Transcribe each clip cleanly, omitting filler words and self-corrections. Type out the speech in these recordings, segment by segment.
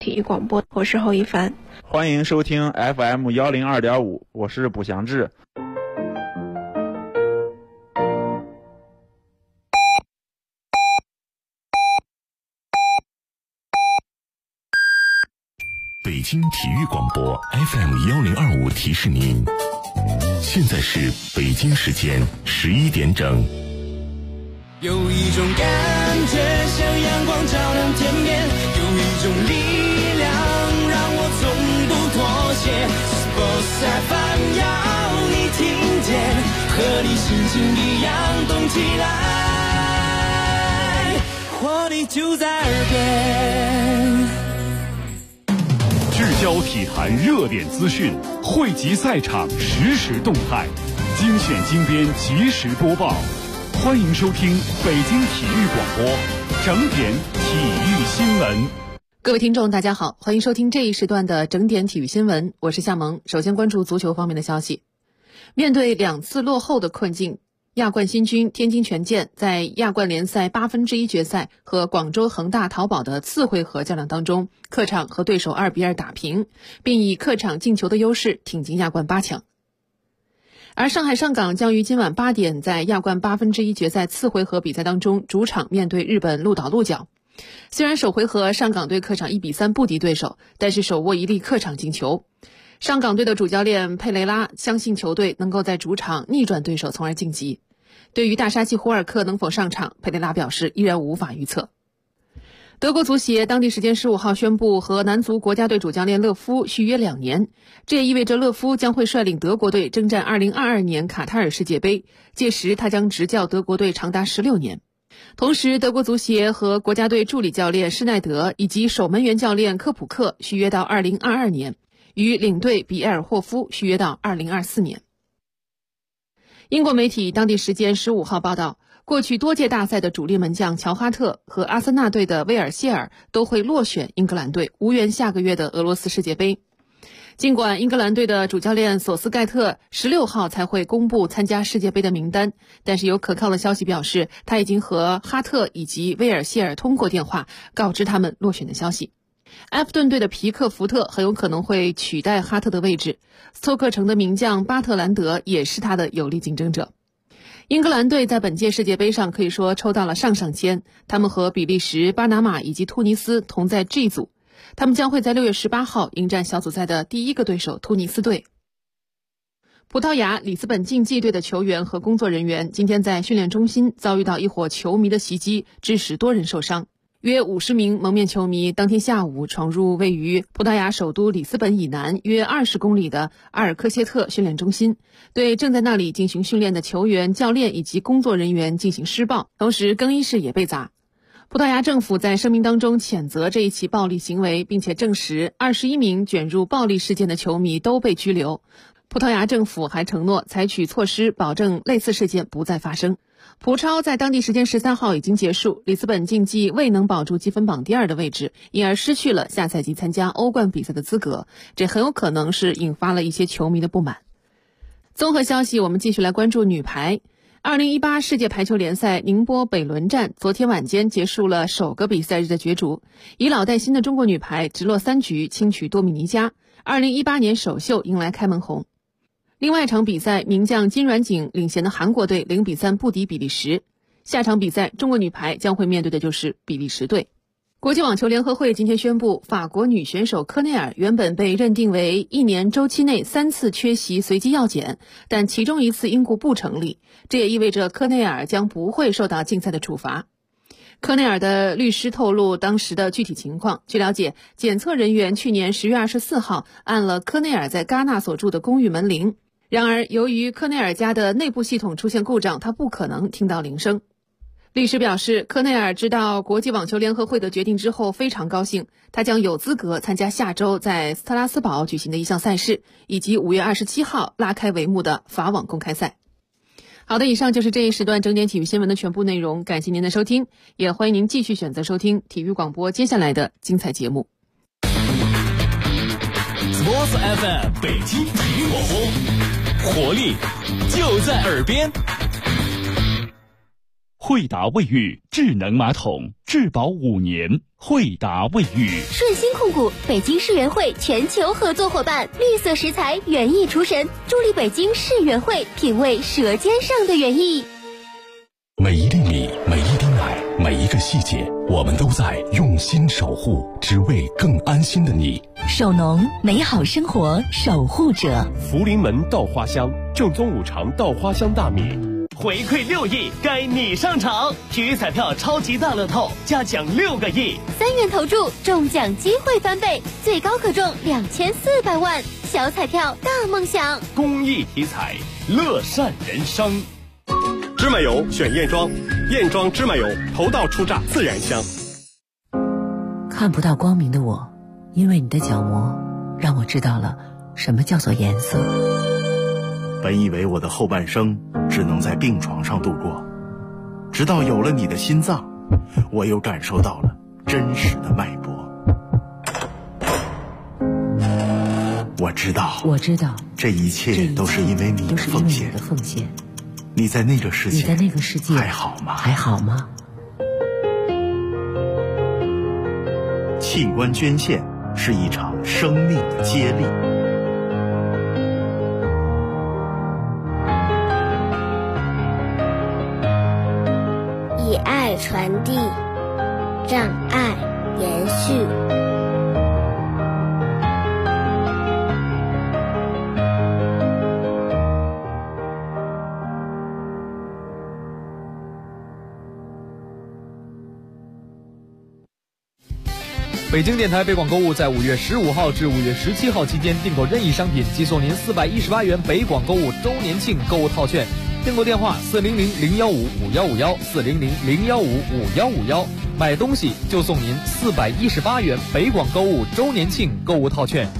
体育广播，我是侯一凡。 欢迎收听 FM102.5， 我是卜祥志。 北京体育广播 FM1025 提示您，现在是北京时间11点整。 有一种感觉像阳光照亮天边，有一种力量让我从不妥协。Sports FM 要你听见，和你心情一样动起来，活力就在耳边。 聚焦体坛热点资讯，汇集赛场实时动态，精选精编及时播报。欢迎收听北京体育广播整点体育新闻。 各位听众大家好，欢迎收听这一时段的整点体育新闻，我是夏萌。首先关注足球方面的消息。面对2次落后的困境，亚冠新军天津权健在亚冠联赛1/8决赛和广州恒大淘宝的次回合较量当中，客场和对手2-2打平，并以客场进球的优势挺进亚冠8强。而上海上港将于今晚8点在亚冠1/8决赛次回合比赛当中主场面对日本鹿岛鹿角。虽然首回合上港队客场1-3不敌对手，但是手握一粒客场进球。上港队的主教练佩雷拉相信球队能够在主场逆转对手，从而晋级。对于大沙奇胡尔克能否上场，佩雷拉表示依然无法预测。德国足协当地时间15号宣布和男足国家队主教练勒夫续约2年，这也意味着勒夫将会率领德国队征战2022年卡塔尔世界杯，届时他将执教德国队长达16年。同时，德国足协和国家队助理教练施耐德以及守门员教练科普克续约到2022年，与领队比埃尔霍夫续约到2024年。英国媒体当地时间15号报道，过去多届大赛的主力门将乔哈特和阿森纳队的威尔谢尔都会落选英格兰队，无缘下个月的俄罗斯世界杯。尽管英格兰队的主教练索斯盖特16号才会公布参加世界杯的名单，但是有可靠的消息表示，他已经和哈特以及威尔谢尔通过电话，告知他们落选的消息。埃弗顿队的皮克福特很有可能会取代哈特的位置，斯托克城的名将巴特兰德也是他的有力竞争者。英格兰队在本届世界杯上可以说抽到了上签，他们和比利时、巴拿马以及突尼斯同在 G 组，他们将会在6月18号迎战小组赛的第一个对手突尼斯队。葡萄牙里斯本竞技队的球员和工作人员今天在训练中心遭遇到一伙球迷的袭击，致使多人受伤。约50名蒙面球迷当天下午闯入位于葡萄牙首都里斯本以南约20公里的阿尔科谢特训练中心，对正在那里进行训练的球员、教练以及工作人员进行施暴，同时更衣室也被砸。葡萄牙政府在声明当中谴责这一起暴力行为，并且证实21名卷入暴力事件的球迷都被拘留。葡萄牙政府还承诺采取措施保证类似事件不再发生。葡超在当地时间13号已经结束，里斯本竞技未能保住积分榜第2的位置，因而失去了下赛季参加欧冠比赛的资格，这很有可能是引发了一些球迷的不满。综合消息，我们继续来关注女排。2018世界排球联赛宁波北仑站昨天晚间结束了首个比赛日的角逐，以老带新的中国女排直落3局轻取多米尼加，2018年首秀迎来开门红。另外一场比赛，名将金软景领衔的韩国队0-3不敌比利时。下场比赛，中国女排将会面对的就是比利时队。国际网球联合会今天宣布，法国女选手科内尔原本被认定为1年周期内3次缺席随机药检，但其中1次因故不成立，这也意味着科内尔将不会受到竞赛的处罚。科内尔的律师透露当时的具体情况，据了解，检测人员去年10月24号按了科内尔在戛纳所住的公寓门铃，然而由于科内尔家的内部系统出现故障，他不可能听到铃声。律师表示，科内尔知道国际网球联合会的决定之后非常高兴，他将有资格参加下周在斯特拉斯堡举行的一项赛事，以及5月27号拉开帷幕的法网公开赛。好的，以上就是这一时段整点体育新闻的全部内容，感谢您的收听，也欢迎您继续选择收听体育广播接下来的精彩节目。 Sports FM 北京体育广播，活力就在耳边。 惠达卫浴智能马桶质保5年，惠达卫浴。 顺鑫控股北京世园会全球合作伙伴，绿色食材园艺厨神，助力北京世园会品味舌尖上的园艺。 每一粒米，每一滴奶，每一个细节，我们都在用心守护，只为更安心的你。 守农，美好生活守护者。 福临门稻花香，正宗5常稻花香大米。 回馈6亿，该你上场！体育彩票超级大乐透，加奖6个亿 ，3元投注，中奖机会翻倍，最高可中2400万。小彩票大梦想， 公益体彩，乐善人生。 芝麻油选燕庄，燕庄芝麻油，头道出榨自然香。 看不到光明的我，因为你的角膜，让我知道了什么叫做颜色。 本以为我的后半生只能在病床上度过，直到有了你的心脏，我又感受到了真实的脉搏。我知道，这一切都是因为你的奉献。你在那个世界还好吗？器官捐献是一场生命的接力。 以爱传递，让爱延续。 北京电台北广购物在5月15号至5月17号期间订购任意商品，即送您418元北广购物周年庆购物套券。订购电话400-015-5151，400-015-5151，买东西就送您418元北广购物周年庆购物套券。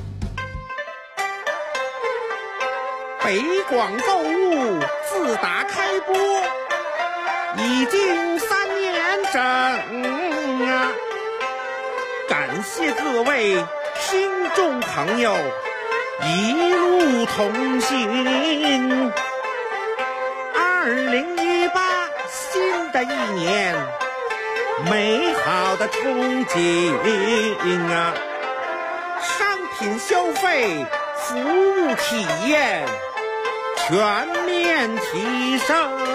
北广购物自打开播已经3年整啊！感谢各位听众朋友一路同行。2018新的一年，美好的憧憬啊！商品消费、服务体验全面提升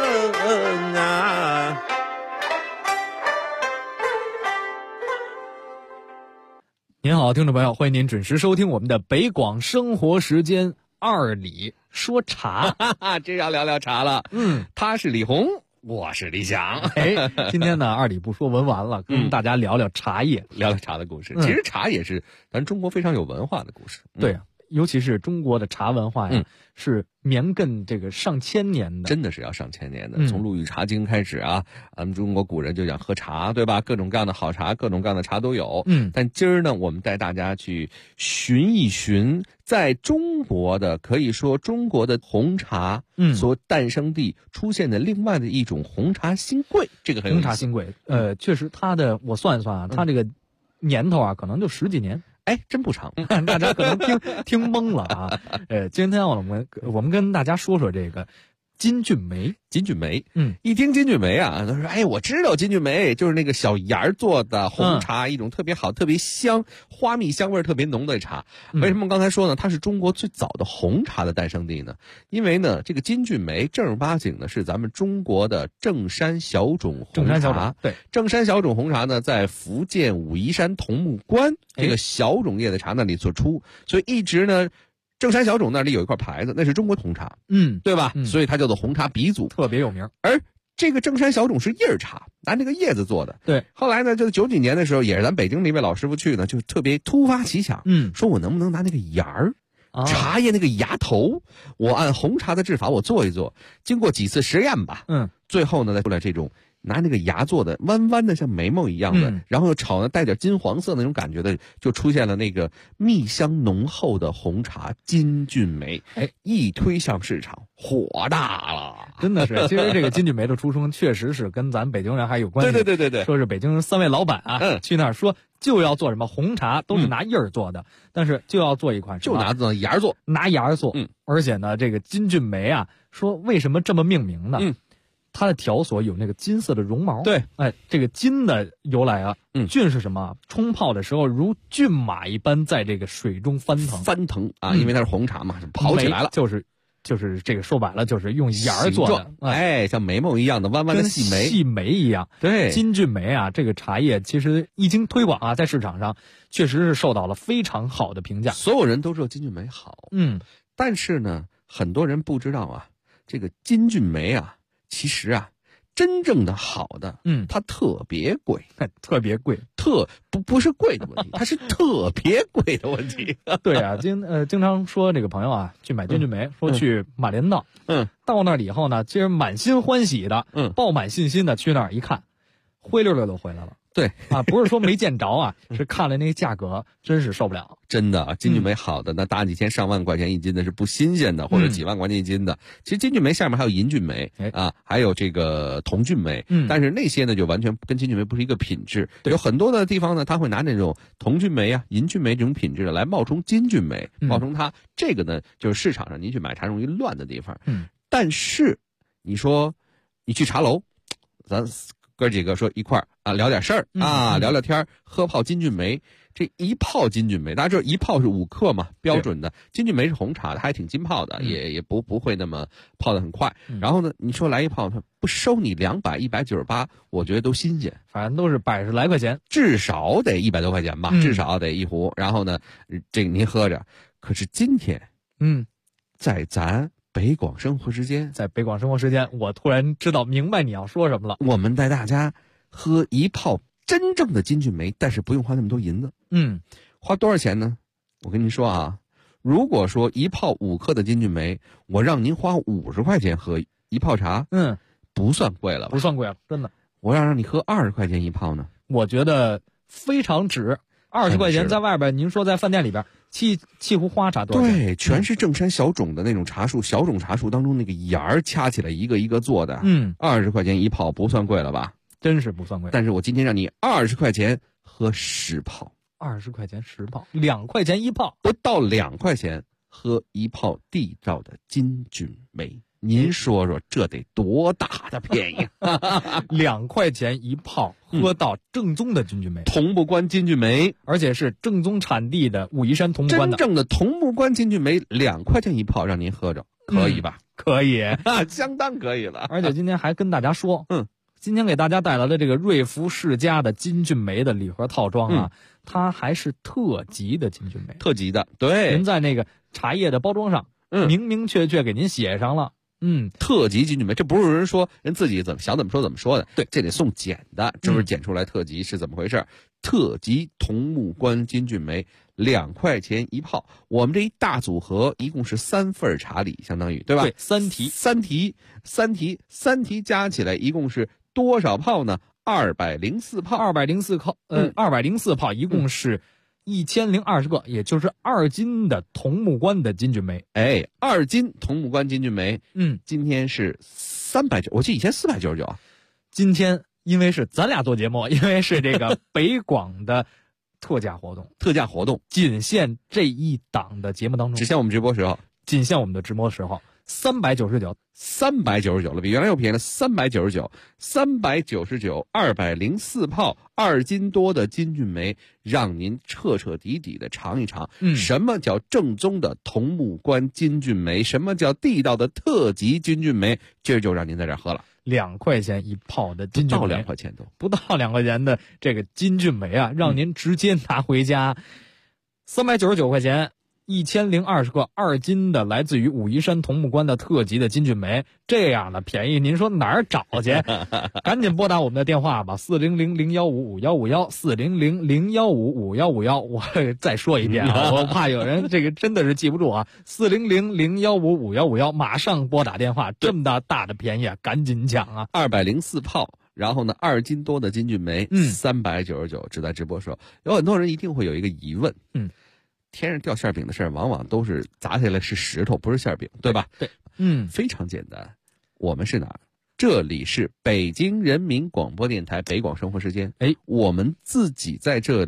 啊！ 您好，听众朋友，欢迎您准时收听我们的北广生活时间2里说茶。 这要聊聊茶了。他是李红，我是李想。 今天呢，2里不说文玩了，跟大家聊聊茶叶， 聊聊茶的故事。其实茶也是咱中国非常有文化的故事。 对啊，尤其是中国的茶文化呀，是绵亘这个上千年的， 真的是要上千年的。从陆羽茶经开始啊，咱们中国古人就讲喝茶，对吧？各种各样的好茶，各种各样的茶都有。但今儿呢，我们带大家去寻一寻，在中国的可以说中国的红茶所诞生地出现的另外的一种红茶新贵，这个很有意思。 红茶新贵，确实它的我算一算啊，它这个年头啊，可能就10几年。 真不长， 大家可能听懵了啊。今天我们跟大家说说这个金骏眉。 一听金骏眉啊，他说我知道金骏眉就是那个小芽做的红茶，一种特别好、特别香、花蜜香味特别浓的茶。为什么刚才说呢？它是中国最早的红茶的诞生地呢？因为呢，这个金骏眉正儿八经的是咱们中国的正山小种红茶。 对， 正山小种红茶呢，在福建武夷山桐木关这个小种叶的茶那里所出，所以一直呢。正山小种那里有一块牌子，那是中国红茶，对吧？所以它叫做红茶鼻祖， 特别有名。 而这个正山小种是叶儿茶，拿那个叶子做的。 对， 后来呢，就90几年的时候，也是咱北京的一位老师傅去呢，就特别突发奇想，说我能不能拿那个芽儿，茶叶那个芽头，我按红茶的制法我做一做。经过几次实验吧，最后呢，再出来这种。拿那个芽做的弯弯的像眉毛一样的，然后又炒呢带点金黄色那种感觉的，就出现了那个蜜香浓厚的红茶金骏眉。一推向市场，火大了， 真的是。其实这个金骏眉的出生确实是跟咱北京人还有关系。 对， 说是北京3位老板啊，去那儿说就要做什么红茶，都是拿叶儿做的，但是就要做一款什么， 就拿芽做， 而且呢，这个金骏眉啊，说为什么这么命名呢？ 它的条索有那个金色的绒毛。 对， 哎，这个金的由来啊，骏是什么？冲泡的时候如骏马一般在这个水中翻腾啊，因为它是红茶嘛，跑起来了。 就是这个说白了就是用芽儿做的， 哎，像眉毛一样的弯弯的细眉一样。 对， 金骏眉啊，这个茶叶其实一经推广啊，在市场上确实是受到了非常好的评价， 所有人都知道金骏眉好。但是呢，很多人不知道啊，这个金骏眉啊，其实啊，真正的好的，它特别贵， 特别贵， 不是贵的问题，它是特别贵的问题。 对啊，经常说这个朋友啊去买金骏眉，说去马连道，到那儿以后呢，其实满心欢喜的，抱满信心的去那儿一看，灰溜溜的回来了。 对啊，不是说没见着啊，是看了那个价格，真是受不了。 真的，金骏眉好的那大几千上万块钱一斤的是不新鲜的，或者几万块钱一斤的。其实金骏眉下面还有银骏眉啊，还有这个铜骏眉，但是那些呢就完全跟金骏眉不是一个品质。有很多的地方呢，他会拿那种铜骏眉啊、银骏眉这种品质的来冒充金骏眉，冒充它。这个呢，就是市场上您去买茶容易乱的地方。但是你说你去茶楼，咱哥几个说一块儿啊聊点事儿啊，聊聊天，喝泡金骏眉。这一泡金骏眉，大家知道一泡是5克嘛，标准的。金骏眉是红茶的，还挺浸泡的，也不会那么泡得很快。然后呢，你说来一泡，它不收你200、198，我觉得都新鲜。 反正都是100来块钱， 至少得100多块钱吧，至少得一壶。然后呢，这个您喝着。可是今天，在咱北广生活时间， 我突然明白你要说什么了。 我们带大家喝一泡真正的金骏眉，但是不用花那么多银子。花多少钱呢？我跟您说啊，如果说一泡5克的金骏眉，我让您花50块钱喝一泡茶，不算贵了吧？ 不算贵了，真的。 我要让你喝20块钱一泡呢， 我觉得非常值。20块钱在外边，您说在饭店里边沏壶花茶多少钱？ 对，全是正山小种的那种茶树，小种茶树当中那个芽儿掐起来一个一个做的，20块钱一泡不算贵了吧？ 真是不算贵。 但是我今天让你20块钱喝10泡 ，20块钱10泡，2块钱一泡， 不到2块钱喝一泡地道的金骏眉。您说说这得多大的便宜 ？2块钱一泡，喝到正宗的金骏眉， 桐木关金骏眉， 而且是正宗产地的武夷山桐木关的真正的桐木关金骏眉，2块钱一泡，让您喝着，可以吧？ 可以相当可以了。 而且今天还跟大家说，今天给大家带来的这个瑞福世家的金骏眉的礼盒套装啊，它还是特级的金骏眉， 特级的，对， 您在那个茶叶的包装上，明明确确给您写上了。 特级金骏眉，这不是人说人自己怎么说的，对，这得送检的，这不是检出来特级是怎么回事？特级桐木关金骏眉2块钱一泡，我们这一大组合一共是3份茶礼，相当于对吧？ 对，3 提加起来一共是多少泡呢？204泡 ，204泡一共是1020个，也就是2斤的桐木关的金骏眉。 哎，2斤桐木关金骏眉，今天是390，我记得以前499啊。 今天因为是咱俩做节目，因为是这个北广的特价活动，仅限这一档的节目当中， 只限我们直播时候，399了，比原来又便宜了399， 204泡2斤多的金骏眉，让您彻彻底底的尝一尝，什么叫正宗的桐木关金骏眉，什么叫地道的特级金骏眉，这就让您在这儿喝了。 2块钱一泡的金骏眉， 不到2块钱不到2块钱的这个金骏眉啊，让您直接拿回家，399块钱。1020个2斤的来自于武夷山桐木关的特级的金骏眉，这样的便宜您说哪儿找去？赶紧拨打我们的电话吧，400-015-5151 400-015-5151。我再说一遍啊，我怕有人这个真的是记不住啊，400-015-5151，马上拨打电话，这么大的便宜啊，赶紧抢啊 ！204泡。然后呢，2斤多的金骏眉，399，只在直播时候。有很多人一定会有一个疑问，天上掉馅饼的事儿，往往都是砸下来是石头，不是馅饼，对吧？ 对， 非常简单。我们是哪儿？这里是北京人民广播电台北广生活时间。我们自己在这里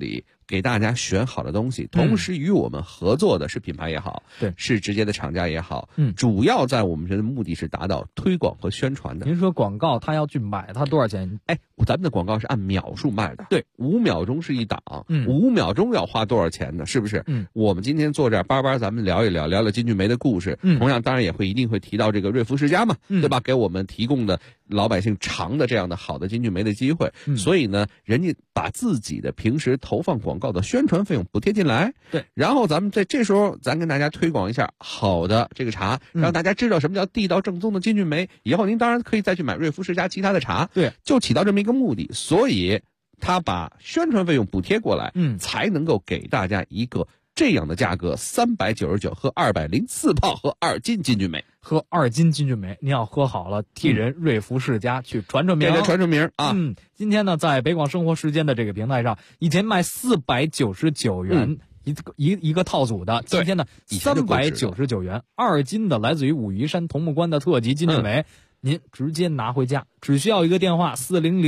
给大家选好的东西，同时与我们合作的是品牌也好， 对， 是直接的厂家也好，主要在我们这的目的是达到推广和宣传的。 您说广告他要去买，他多少钱？ 哎，咱们的广告是按秒数卖的， 对 ，5秒钟是一档，5秒钟要花多少钱呢？是不是？我们今天坐这儿巴巴咱们聊一聊，聊聊金骏眉的故事，同样当然也会一定会提到这个瑞福世家嘛，对吧？给我们提供的老百姓尝的这样的好的金骏眉的机会，所以呢，人家把自己的平时投放广告的宣传费用补贴进来， 对， 然后咱们在这时候咱跟大家推广一下好的这个茶，让大家知道什么叫地道正宗的金骏眉，以后您当然可以再去买瑞福世家其他的茶， 对， 就起到这么一个目的，所以他把宣传费用补贴过来，才能够给大家一个这样的价格，399喝204泡喝2斤金骏眉， 喝2斤金骏眉，您要喝好了，替人瑞福世家去传传名， 传传名啊！ 今天呢，在北广生活时间的这个平台上，以前卖499元一个套组的，今天呢399元2斤的，来自于武夷山桐木关的特级金骏眉。您直接拿回家，只需要一个电话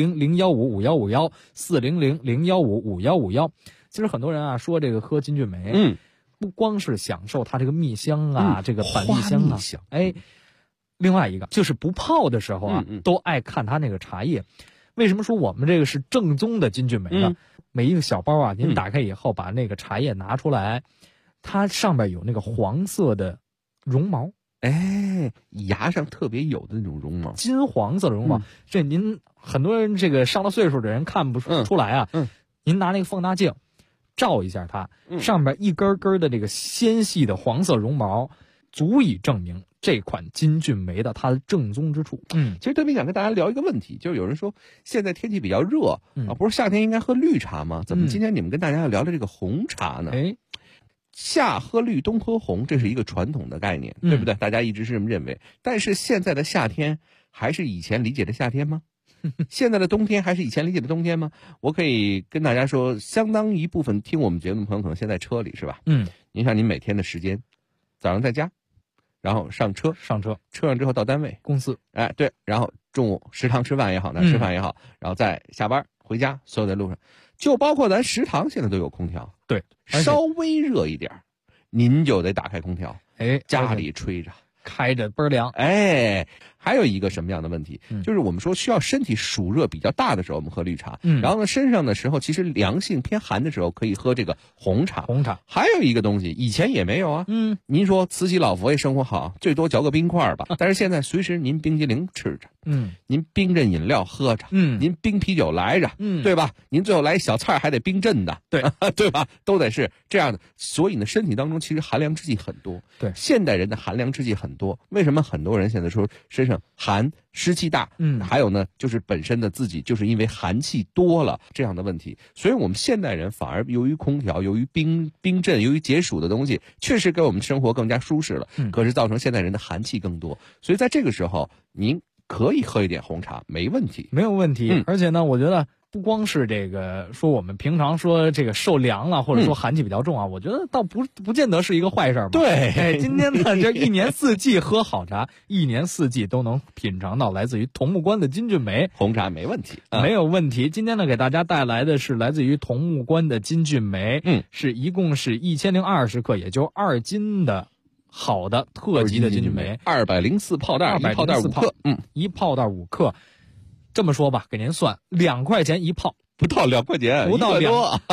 400-015-5151，400-015-5151。其实很多人啊说这个喝金骏眉，不光是享受它这个蜜香啊，这个板蜜香啊，哎，另外一个就是不泡的时候啊，都爱看它那个茶叶。为什么说我们这个是正宗的金骏眉呢？每一个小包啊，您打开以后把那个茶叶拿出来，它上面有那个黄色的绒毛。 哎，牙上特别有的那种绒毛， 金黄色的绒毛，这您很多人这个上了岁数的人看不出来啊。您拿那个放大镜照一下它，上面一根根的这个纤细的黄色绒毛，足以证明这款金骏眉的它的正宗之处。 其实特别想跟大家聊一个问题，就是有人说现在天气比较热啊，不是夏天应该喝绿茶吗？怎么今天你们跟大家要聊的这个红茶呢？夏喝绿，冬喝红，这是一个传统的概念，对不对？大家一直是这么认为。但是现在的夏天还是以前理解的夏天吗？现在的冬天还是以前理解的冬天吗？我可以跟大家说，相当一部分听我们节目的朋友可能现在车里是吧？您像您每天的时间，早上在家，然后上车，车上之后到单位、 公司， 哎，对，然后中午食堂吃饭也好，吃饭也好，然后再下班回家，所有的路上，就包括咱食堂现在都有空调， 对， 稍微热一点，您就得打开空调， 哎， 家里吹着， 开着倍儿凉， 哎。还有一个什么样的问题，就是我们说需要身体暑热比较大的时候，我们喝绿茶。然后呢，身上的时候其实凉性偏寒的时候，可以喝这个红茶。还有一个东西，以前也没有啊。您说慈禧老佛爷生活好，最多嚼个冰块吧。但是现在随时您冰激凌吃着，您冰镇饮料喝着，您冰啤酒来着，对吧？您最后来一小菜还得冰镇的， 对对吧？都得是这样的。所以呢，身体当中其实寒凉之气很多。 对， 现代人的寒凉之气很多。为什么很多人现在说身上寒湿气大，还有呢，就是本身的自己就是因为寒气多了这样的问题，所以我们现代人反而由于空调、由于冰镇、由于解暑的东西，确实给我们生活更加舒适了。可是造成现代人的寒气更多，所以在这个时候，您可以喝一点红茶，没问题， 没有问题。而且呢，我觉得不光是这个说我们平常说这个受凉了，或者说寒气比较重啊，我觉得倒不见得是一个坏事嘛。 对， 哎，今天呢，这一年四季喝好茶，一年四季都能品尝到来自于桐木关的金骏眉红茶，没问题， 没有问题。今天呢，给大家带来的是来自于桐木关的金骏眉，一共是1020克，也就2斤的好的特级的金骏眉 ，204泡袋，一泡袋5克， 一泡袋5克。这么说吧，给您算2块钱一泡， 不到2块钱， 不到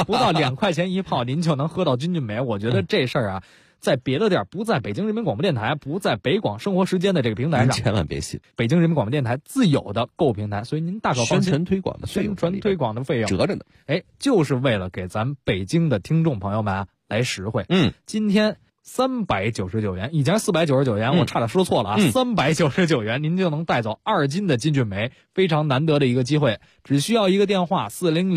2块钱一泡，您就能喝到金骏眉。我觉得这事儿啊，在别的地儿，不在北京人民广播电台，不在北广生活时间的这个平台上， 千万别信。 北京人民广播电台自有的购物平台，所以您大可放心。 宣传推广的费用折着呢，哎，就是为了给咱北京的听众朋友们啊来实惠。今天399元，以前499元，我差点说错了啊，399元您就能带走2斤的金骏眉，非常难得的一个机会。只需要一个电话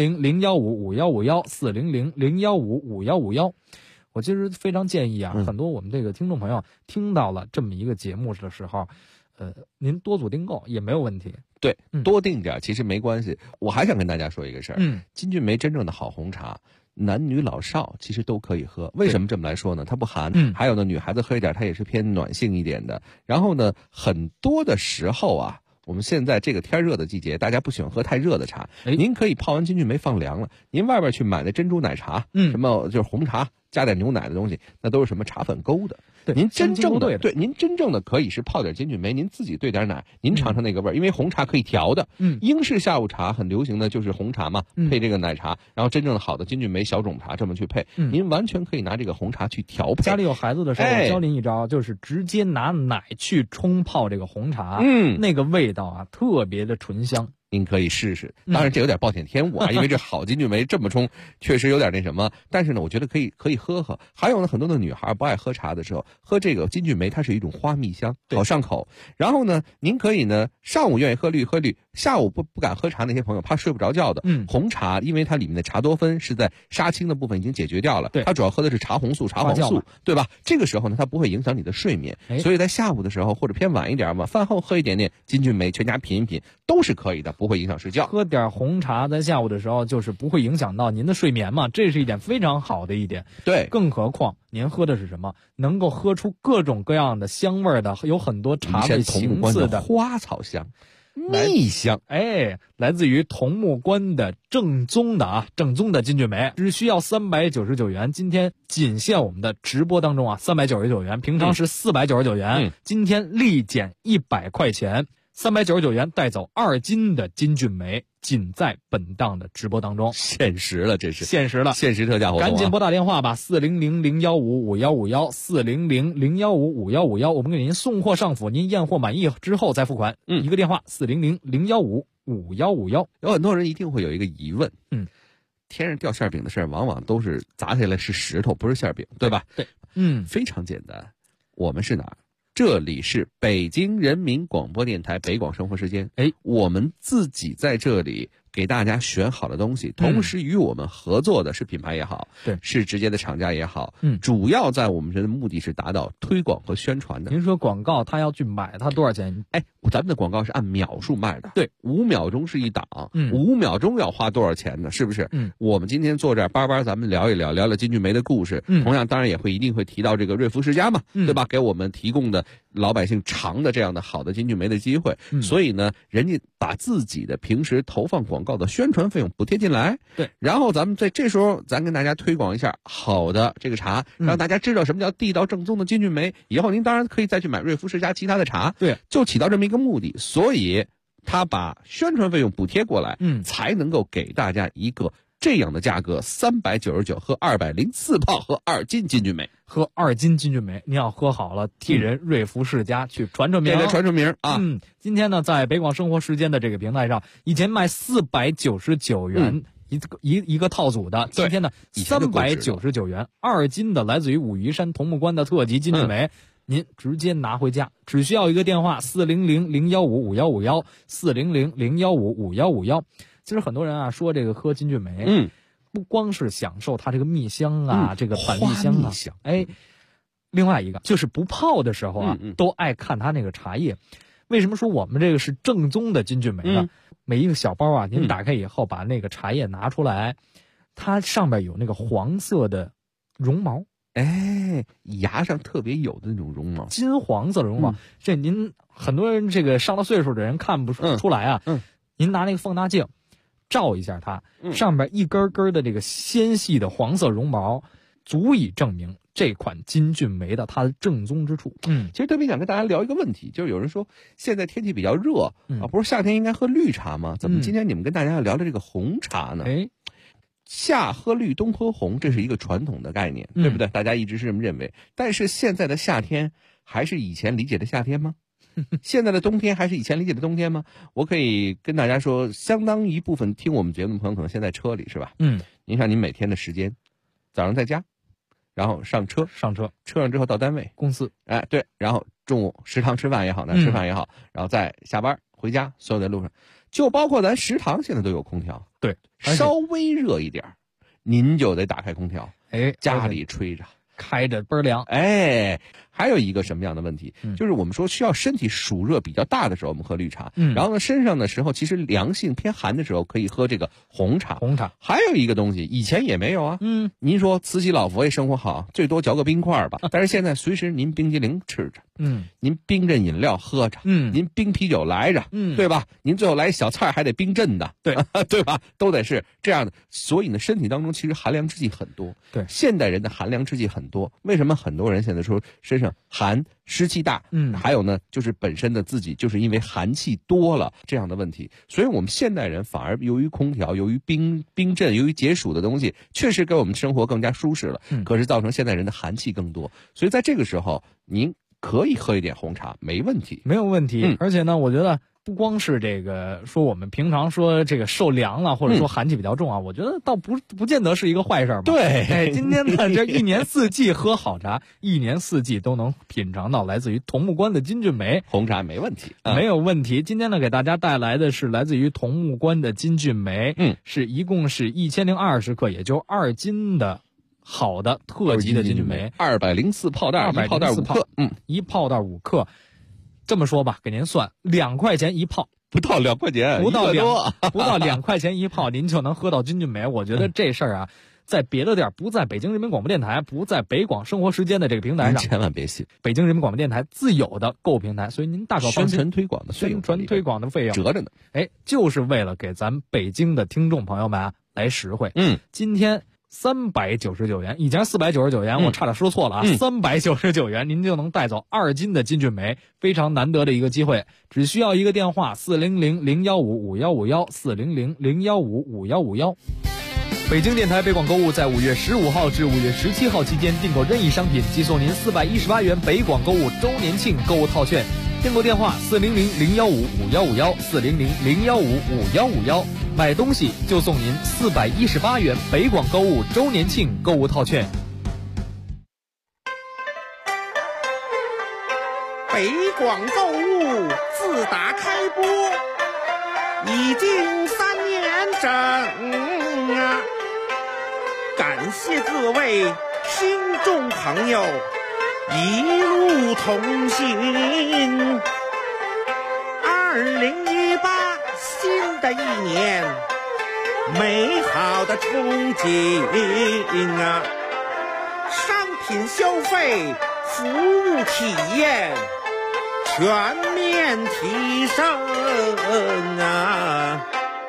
400-015-5151，400-015-5151。我其实非常建议啊，很多我们这个听众朋友听到了这么一个节目的时候，您多组订购也没有问题。 对，多订点其实没关系。我还想跟大家说一个事儿，金骏眉真正的好红茶，男女老少其实都可以喝。为什么这么来说呢？它不寒，还有呢，女孩子喝一点它也是偏暖性一点的。然后呢，很多的时候啊， 我们现在这个天热的季节，大家不喜欢喝太热的茶，您可以泡完金骏眉放凉了，您外边去买的珍珠奶茶，什么就是红茶加点牛奶的东西，那都是什么茶粉勾的。 对， 您真正的您真正的可以是泡点金骏眉，您自己兑点奶，您尝尝那个味儿，因为红茶可以调的。英式下午茶很流行的就是红茶嘛，配这个奶茶，然后真正的好的金骏眉小种茶这么去配，您完全可以拿这个红茶去调配。 家里有孩子的时候，我教您一招，就是直接拿奶去冲泡这个红茶，那个味道啊特别的醇香。 您可以试试，当然这有点暴殄天物啊，因为这好金骏眉这么冲，确实有点那什么。但是呢，我觉得可以喝喝。还有呢，很多的女孩不爱喝茶的时候，喝这个金骏眉，它是一种花蜜香，好上口。然后呢，您可以呢，上午愿意喝绿，下午不敢喝茶那些朋友怕睡不着觉的，红茶因为它里面的茶多酚是在杀青的部分已经解决掉了，它主要喝的是茶红素、茶黄素，对吧？这个时候呢，它不会影响你的睡眠，所以在下午的时候或者偏晚一点嘛，饭后喝一点点金骏眉，全家品一品都是可以的，不会影响睡觉。 喝点红茶在下午的时候就是不会影响到您的睡眠嘛，这是一点非常好的一点。 对， 更何况您喝的是什么？能够喝出各种各样的香味的，有很多茶味形似的花草香。蜜香， 来自于桐木关的正宗的金骏眉，只需要399元。今天仅限我们的直播当中399元，平常是499元，今天立减100块钱，399元带走2斤的金骏眉，仅在本档的直播当中。 限时了，这是限时了， 限时特价活动， 赶紧拨打电话吧，400-015-5151，400-015-5151，我们给您送货上府，您验货满意之后再付款。一个电话400-015-5151。 有很多人一定会有一个疑问，天上掉馅饼的事儿，往往都是砸下来是石头，不是馅饼，对吧？ 对， 非常简单，我们是哪儿？这里是北京人民广播电台北广生活时间，我们自己在这里给大家选好的东西，同时与我们合作的是品牌也好， 对， 是直接的厂家也好，主要在我们这的目的是达到推广和宣传的。 您说广告他要去买，他多少钱？ 咱们的广告是按秒数卖的， 对 ，5秒钟是一档，5秒钟要花多少钱呢？是不是？我们今天坐这儿巴巴咱们聊一聊金骏眉的故事，同样当然也一定会提到这个瑞福世家嘛，对吧？给我们提供的老百姓尝的这样的好的金骏眉的机会，所以呢，人家把自己的平时投放广告的宣传费用补贴进来， 对， 然后咱们在这时候咱跟大家推广一下好的这个茶，让大家知道什么叫地道正宗的金骏眉，以后您当然可以再去买瑞福世家其他的茶， 对， 就起到这么一个目的，所以他把宣传费用补贴过来，才能够给大家一个这样的价格，399和204泡和2斤金骏眉， 喝2斤金骏眉，您要喝好了，替人瑞福世家去传传名， 给他传传名啊！ 今天呢，在北广生活时间的这个平台上，以前卖499元。一个套组的，今天呢399元，2斤的来自于武夷山桐木关的特级金骏眉，您直接拿回家，只需要一个电话400-015-5151，400-015-5151。其实很多人说这个喝金骏眉，不光是享受它这个蜜香这个板蜜香另外一个就是不泡的时候都爱看它那个茶叶。为什么说我们这个是正宗的金骏眉呢？每一个小包您打开以后把那个茶叶拿出来，它上面有那个黄色的绒毛， 牙上特别有的那种绒毛， 金黄色的绒毛。这您很多人这个上了岁数的人看不出来您拿那个放大镜照一下它，上面一根根的这个纤细的黄色绒毛，足以证明这款金骏眉的它的正宗之处。 其实特别想跟大家聊一个问题，就是有人说现在天气比较热不是夏天应该喝绿茶吗？怎么今天你们跟大家聊的这个红茶呢？夏喝绿，冬喝红，这是一个传统的概念，对不对？大家一直是这么认为。但是现在的夏天还是以前理解的夏天吗？现在的冬天还是以前理解的冬天吗？我可以跟大家说，相当一部分听我们节目的朋友可能现在车里是吧？您看您每天的时间，早上在家，然后上车，车上之后到单位公司， 对，然后中午食堂吃饭也好呢，吃饭也好，然后再下班回家，所有在路上，就包括咱食堂现在都有空调， 对， 稍微热一点您就得打开空调，家里吹着， 开着倍儿凉， 还有一个什么样的问题？就是我们说需要身体暑热比较大的时候，我们喝绿茶。然后呢，身上的时候其实凉性偏寒的时候，可以喝这个红茶。还有一个东西，以前也没有啊。您说慈禧老佛爷生活好，最多嚼个冰块吧。但是现在随时您冰激凌吃着，您冰镇饮料喝着，您冰啤酒来着，对吧？您最后来小菜还得冰镇的，对对吧？都得是这样的。所以呢，身体当中其实寒凉之气很多。对，现代人的寒凉之气很多。为什么很多人现在说身上寒、湿气大？还有呢，就是本身的自己就是因为寒气多了这样的问题。所以我们现代人反而由于空调、由于冰镇、由于解暑的东西，确实给我们生活更加舒适了。可是造成现代人的寒气更多。所以在这个时候，您可以喝一点红茶，没问题， 没有问题。而且呢，我觉得不光是这个说我们平常说这个受凉了，或者说寒气比较重啊，我觉得倒不见得是一个坏事嘛。对，今天呢，这一年四季喝好茶，一年四季都能品尝到来自于桐木关的金骏眉红茶，没问题， 没有问题。今天呢，给大家带来的是来自于桐木关的金骏眉，一共是1020克，也就2斤的。好的特级的金骏眉 ，204泡袋，一泡袋5克， 一泡袋5克。这么说吧，给您算2块钱一泡， 不到2块钱， 不到2块钱一泡，您就能喝到金骏眉。我觉得这事儿啊，在别的地儿，不在北京人民广播电台，不在北广生活时间的这个平台上， 千万别信。 北京人民广播电台自有的购物平台，所以您大可放心。 宣传推广的费用折着呢， 就是为了给咱北京的听众朋友们啊来实惠。今天399元，以前499元，我差点说错了啊，399元您就能带走2斤的金骏眉，非常难得的一个机会，只需要一个电话400-015-5151，400-015-5151。北京电台北广购物在5月15号至5月17号期间订购任意商品，即送您418元北广购物周年庆购物套券。订购电话400-015-5151，400-015-5151。买东西就送您418元北广购物周年庆购物套券。 北广购物自打开播已经3年整啊！感谢各位听众朋友一路同行。2018新的一年，美好的憧憬啊！商品消费、服务体验全面提升啊！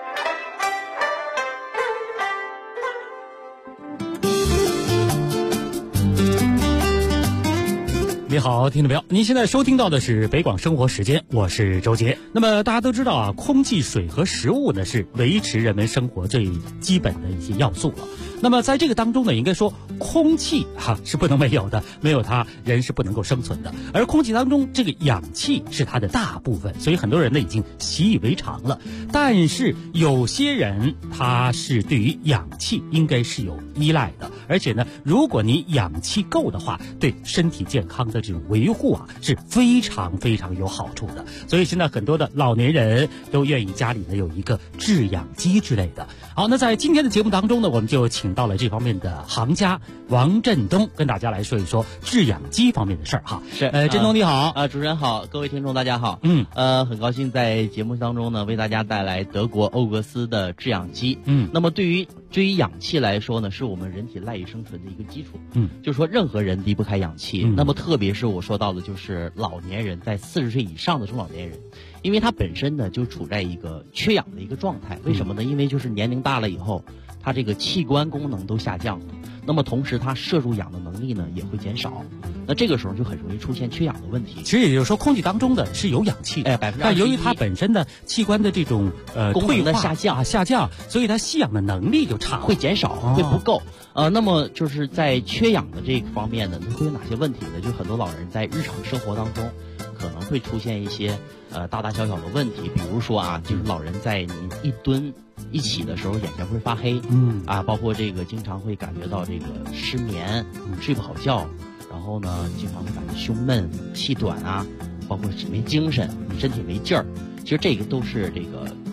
你好，听众朋友，您现在收听到的是北广生活时间，我是周杰。那么大家都知道啊，空气、水和食物呢是维持人们生活最基本的一些要素了。那么在这个当中呢，应该说空气是不能没有的，没有它人是不能够生存的。而空气当中这个氧气是它的大部分，所以很多人呢已经习以为常了。但是有些人他是对于氧气应该是有依赖的，而且呢，如果你氧气够的话，对身体健康的这种维护是非常非常有好处的。所以现在很多的老年人都愿意家里呢有一个制氧机之类的。好，那在今天的节目当中呢，我们就请到了这方面的行家王振东，跟大家来说一说制氧机方面的事儿哈。 是， 振东你好， 主持人好，各位听众大家好。很高兴在节目当中呢，为大家带来德国欧格斯的制氧机。那么对于氧气来说呢，是我们人体赖以生存的一个基础。就是说任何人离不开氧气。那么特别是我说到的，就是老年人，在40岁以上的中老年人。因为它本身呢就处在一个缺氧的一个状态，为什么呢？因为就是年龄大了以后，它这个器官功能都下降了，那么同时它摄入氧的能力呢也会减少，那这个时候就很容易出现缺氧的问题。 其实也就是说，空气当中的是有氧气，但由于它本身的器官的这种功能的下降，所以它吸氧的能力就差了， 会减少，会不够。那么就是在缺氧的这个方面呢，会有哪些问题呢？就很多老人在日常生活当中可能会出现一些大大小小的问题，比如说就是老人在你一蹲一起的时候眼前会发黑，包括这个经常会感觉到这个失眠，睡不好觉，然后呢经常会感觉胸闷、气短包括没精神、身体没劲儿。其实这个都是这个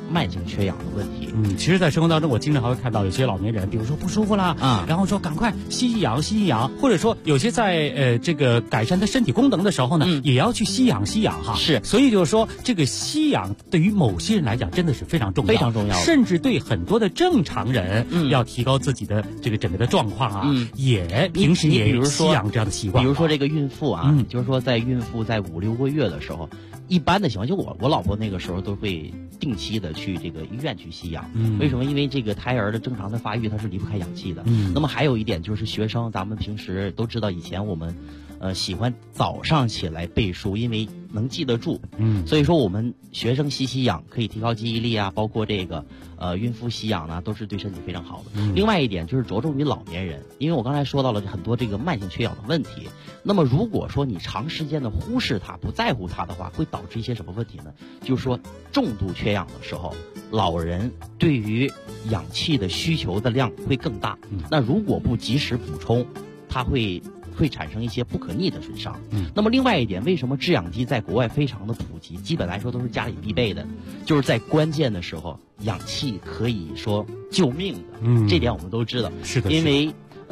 慢性缺氧的问题。 其实，在生活当中，我经常还会看到有些老年人，比如说不舒服啦，然后说赶快吸吸氧，吸吸氧，或者说有些在这个改善他身体功能的时候呢，也要去吸氧哈。 是， 所以就是说，这个吸氧对于某些人来讲真的是非常重要， 非常重要， 甚至对很多的正常人，要提高自己的这个整个的状况啊，也平时也有吸氧这样的习惯。 比如说这个孕妇啊，就是说在孕妇在5、6个月的时候。一般的情况，就我老婆那个时候都会定期的去这个医院去吸氧。为什么？因为这个胎儿的正常的发育，它是离不开氧气的。那么还有一点就是学生，咱们平时都知道，以前我们喜欢早上起来背书，因为能记得住。所以说我们学生吸氧可以提高记忆力啊，包括这个孕妇吸氧呢，都是对身体非常好的。另外一点就是着重于老年人，因为我刚才说到了很多这个慢性缺氧的问题。那么如果说你长时间的忽视它、不在乎它的话，会导致一些什么问题呢？就是说重度缺氧的时候，老人对于氧气的需求的量会更大。那如果不及时补充，它会产生一些不可逆的损伤。那么另外一点，为什么制氧机在国外非常的普及，基本来说都是家里必备的，就是在关键的时候，氧气可以说救命的。这点我们都知道。 是的， 因为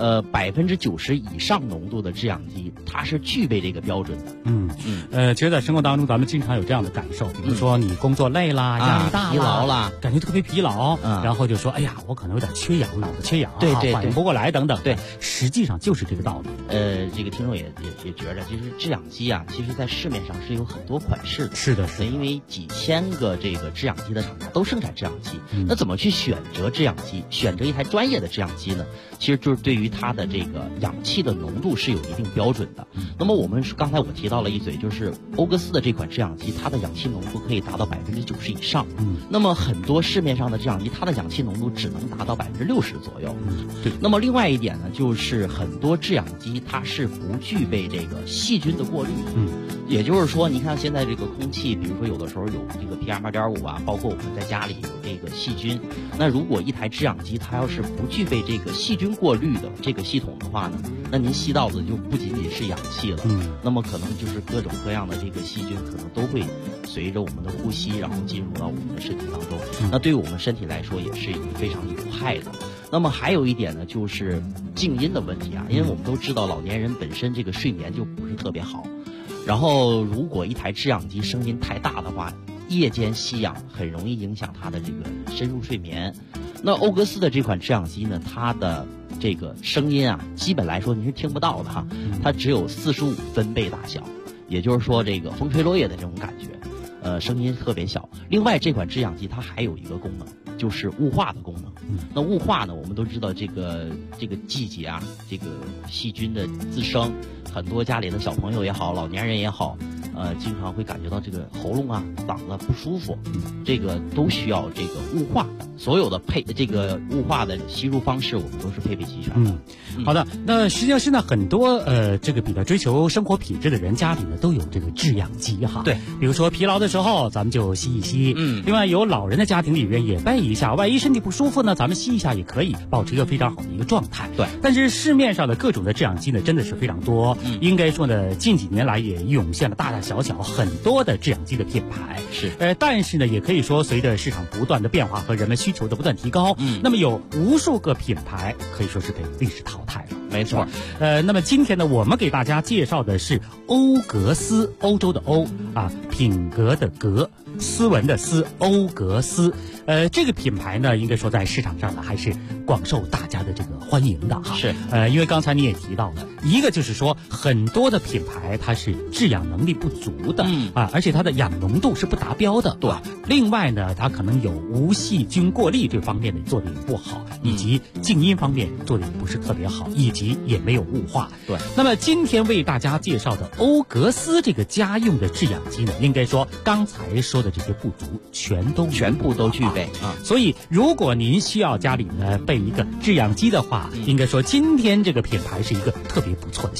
90%以上浓度的制氧机，它是具备这个标准的。 其实，在生活当中，咱们经常有这样的感受，比如说你工作累啦，压力大啦， 疲劳啦， 感觉特别疲劳，然后就说，哎呀，我可能有点缺氧，脑子缺氧， 对， 反应不过来等等。对，实际上就是这个道理。 这个听众也觉着，其实制氧机啊，其实在市面上是有很多款式的。 是的， 因为几千个这个制氧机的厂家都生产制氧机，那怎么去选择制氧机？选择一台专业的制氧机呢？其实就是对于它的这个氧气的浓度是有一定标准的。那么刚才我提到了一嘴，就是欧格斯的这款制氧机，它的氧气浓度可以达到90%以上。那么很多市面上的制氧机，它的氧气浓度只能达到60%左右。 对。 那么另外一点呢，就是很多制氧机它是不具备这个细菌的过滤。也就是说，你看现在这个空气，比如说有的时候有这个 PM2.5啊，包括我们在家里有这个细菌。那如果一台制氧机它要是不具备这个细菌过滤的这个系统的话呢，那您吸到的就不仅仅是氧气了。那么可能就是各种各样的这个细菌可能都会随着我们的呼吸，然后进入到我们的身体当中。那对于我们身体来说也是非常有害的。那么还有一点呢，就是静音的问题啊，因为我们都知道老年人本身这个睡眠就不是特别好，然后如果一台制氧机声音太大的话，夜间吸氧很容易影响他的这个深入睡眠。那欧格斯的这款制氧机呢，它的这个声音啊，基本来说你是听不到的哈，它只有45分贝大小，也就是说这个风吹落叶的这种感觉，声音特别小。另外这款制氧机它还有一个功能，就是雾化的功能。那雾化呢，我们都知道这个季节啊，这个细菌的滋生，很多家里的小朋友也好，老年人也好，经常会感觉到这个喉咙啊、嗓子不舒服，这个都需要这个雾化。所有的这个雾化的吸入方式，我们都是配备齐全的。 好的。那实际上现在很多这个比较追求生活品质的人，家里呢都有这个制氧机哈。 对， 比如说疲劳的时候，咱们就吸一吸。另外有老人的家庭里边也备一下，万一身体不舒服呢，咱们吸一下也可以，保持一个非常好的一个状态。 对。 但是市面上的各种的制氧机呢，真的是非常多。应该说呢，近几年来也涌现了大大小小很多的制氧机的品牌。 是。 但是呢，也可以说随着市场不断的变化和人们需求的不断提高，那么有无数个品牌可以说是被历史淘汰了。 没错。 那么今天呢，我们给大家介绍的是欧格斯，欧洲的欧啊，品格的格，斯文的斯，欧格斯。这个品牌呢，应该说在市场上呢还是广受大家的这个欢迎的哈。 是。 因为刚才你也提到了，一个就是说很多的品牌它是制氧能力不足的，而且它的氧浓度是不达标的。 对。 另外呢，它可能有无细菌过滤这方面的做的也不好，以及静音方面做的也不是特别好，以及也没有雾化。 对。 那么今天为大家介绍的欧格斯这个家用的制氧机呢，应该说刚才说的这些不足全部都具备。所以如果您需要家里呢备一个制氧机的话，应该说今天这个品牌是一个特别不错的选择。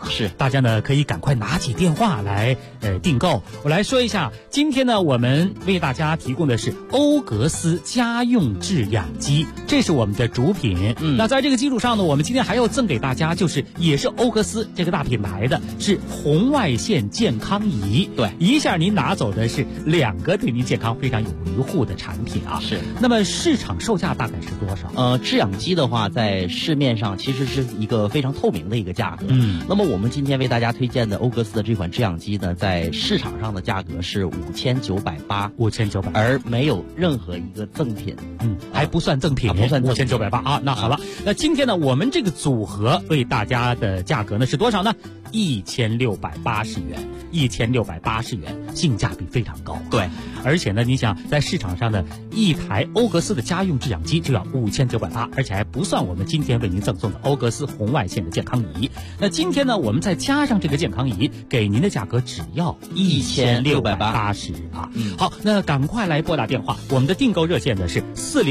是，大家呢可以赶快拿起电话来订购。我来说一下，今天呢我们为大家提供的是欧格斯家用制氧机，这是我们的主品。那在这个基础上呢，我们今天还要赠给大家，就是也是欧格斯这个大品牌的，是红外线健康仪。对，一下您拿走的是2个对您健康非常有维护的产品啊。是。那么市场售价大概是多少？ 制氧机的话，在市面上其实是一个非常透明的一个价格。那么我们今天为大家推荐的欧格斯的这款制氧机呢，在市场上的价格是5980，而没有任何一个赠品。 还不算赠品，不算5980啊。那好了，那今天呢，我们这个组合为大家的价格呢是多少呢？1680元，1680元，性价比非常高。对，而且呢，你想在市场上的一台欧格斯的家用制氧机就要5980，而且还不算我们今天为您赠送的欧格斯红外线的健康仪。那今天呢，我们再加上这个健康仪，给您的价格只要1680啊。好，那赶快来拨打电话，我们的订购热线呢是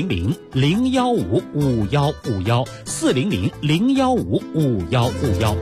400-015-5151，400-015-5151。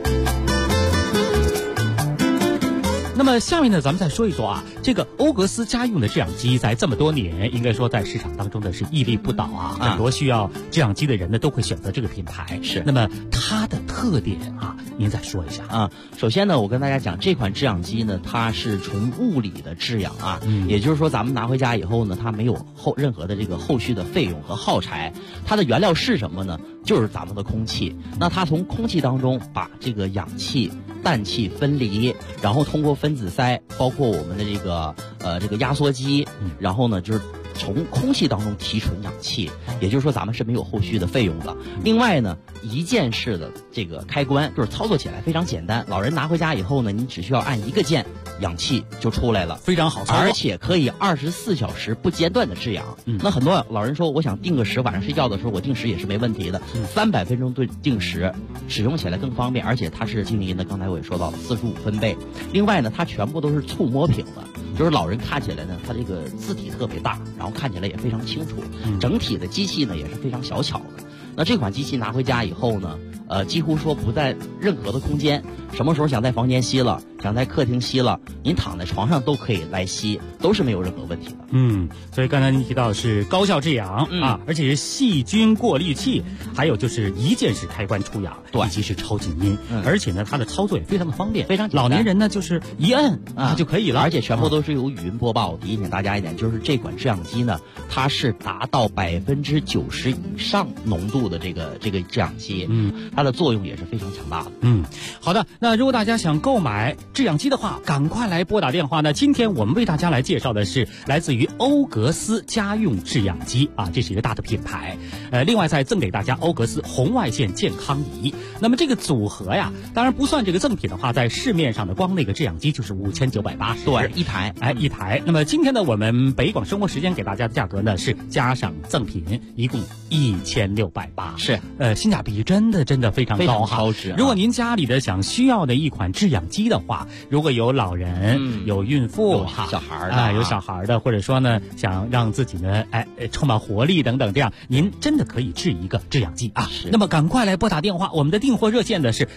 那么下面呢，咱们再说一说啊，这个欧格斯家用的制氧机在这么多年，应该说在市场当中呢是屹立不倒啊。很多需要制氧机的人呢都会选择这个品牌。是。那么它的特点啊，您再说一下啊。首先呢，我跟大家讲，这款制氧机呢，它是纯物理的制氧啊，也就是说咱们拿回家以后呢，它没有任何的这个后续的费用和耗材。它的原料是什么呢？就是咱们的空气。那它从空气当中把这个氧气、氮气分离，然后通过分子鳃，包括我们的这个压缩机，然后呢就是从空气当中提纯氧气，也就是说咱们是没有后续的费用的。另外呢，一键式的这个开关，就是操作起来非常简单，老人拿回家以后呢，你只需要按一个键，氧气就出来了， 非常好操作， 而且可以24小时不间断的制氧。那很多老人说，我想定个时，晚上睡觉的时候我定时也是没问题的，300分钟定时，使用起来更方便，而且它是静音的，刚才我也说到了45分贝。另外呢，它全部都是触摸屏的，就是老人看起来呢，它这个字体特别大，然后看起来也非常清楚，整体的机器呢也是非常小巧的。那这款机器拿回家以后呢，几乎说不在任何的空间，什么时候想在房间吸了，想在客厅吸了，您躺在床上都可以来吸，都是没有任何问题的。 所以刚才您提到的是高效制氧啊，而且是细菌过滤器，还有就是一键式开关出氧，以及是超静音，而且呢它的操作也非常的方便，非常简单。老年人呢就是一摁就可以了， 而且全部都是由语音播报。提醒大家一点，就是这款制氧机呢，它是达到90%以上浓度的这个制氧机，它的作用也是非常强大的。 好的，那如果大家想购买制氧机的话，赶快来拨打电话呢。今天我们为大家来介绍的是来自于欧格斯家用制氧机啊，这是一个大的品牌。另外再赠给大家欧格斯红外线健康仪。那么这个组合呀，当然不算这个赠品的话，在市面上的光那个制氧机就是5980， 对，一台， 一台。那么今天呢，我们北广生活时间给大家的价格呢是加上赠品，一共1680， 是， 性价比真的非常高哈。 超值。 如果您家里的需要的一款制氧机的话，如果有老人、有孕妇、 有小孩的， 有小孩的，或者说呢想让自己呢充满活力等等，这样您真的可以制一个制氧机啊。那么赶快来拨打电话，我们的订货热线呢是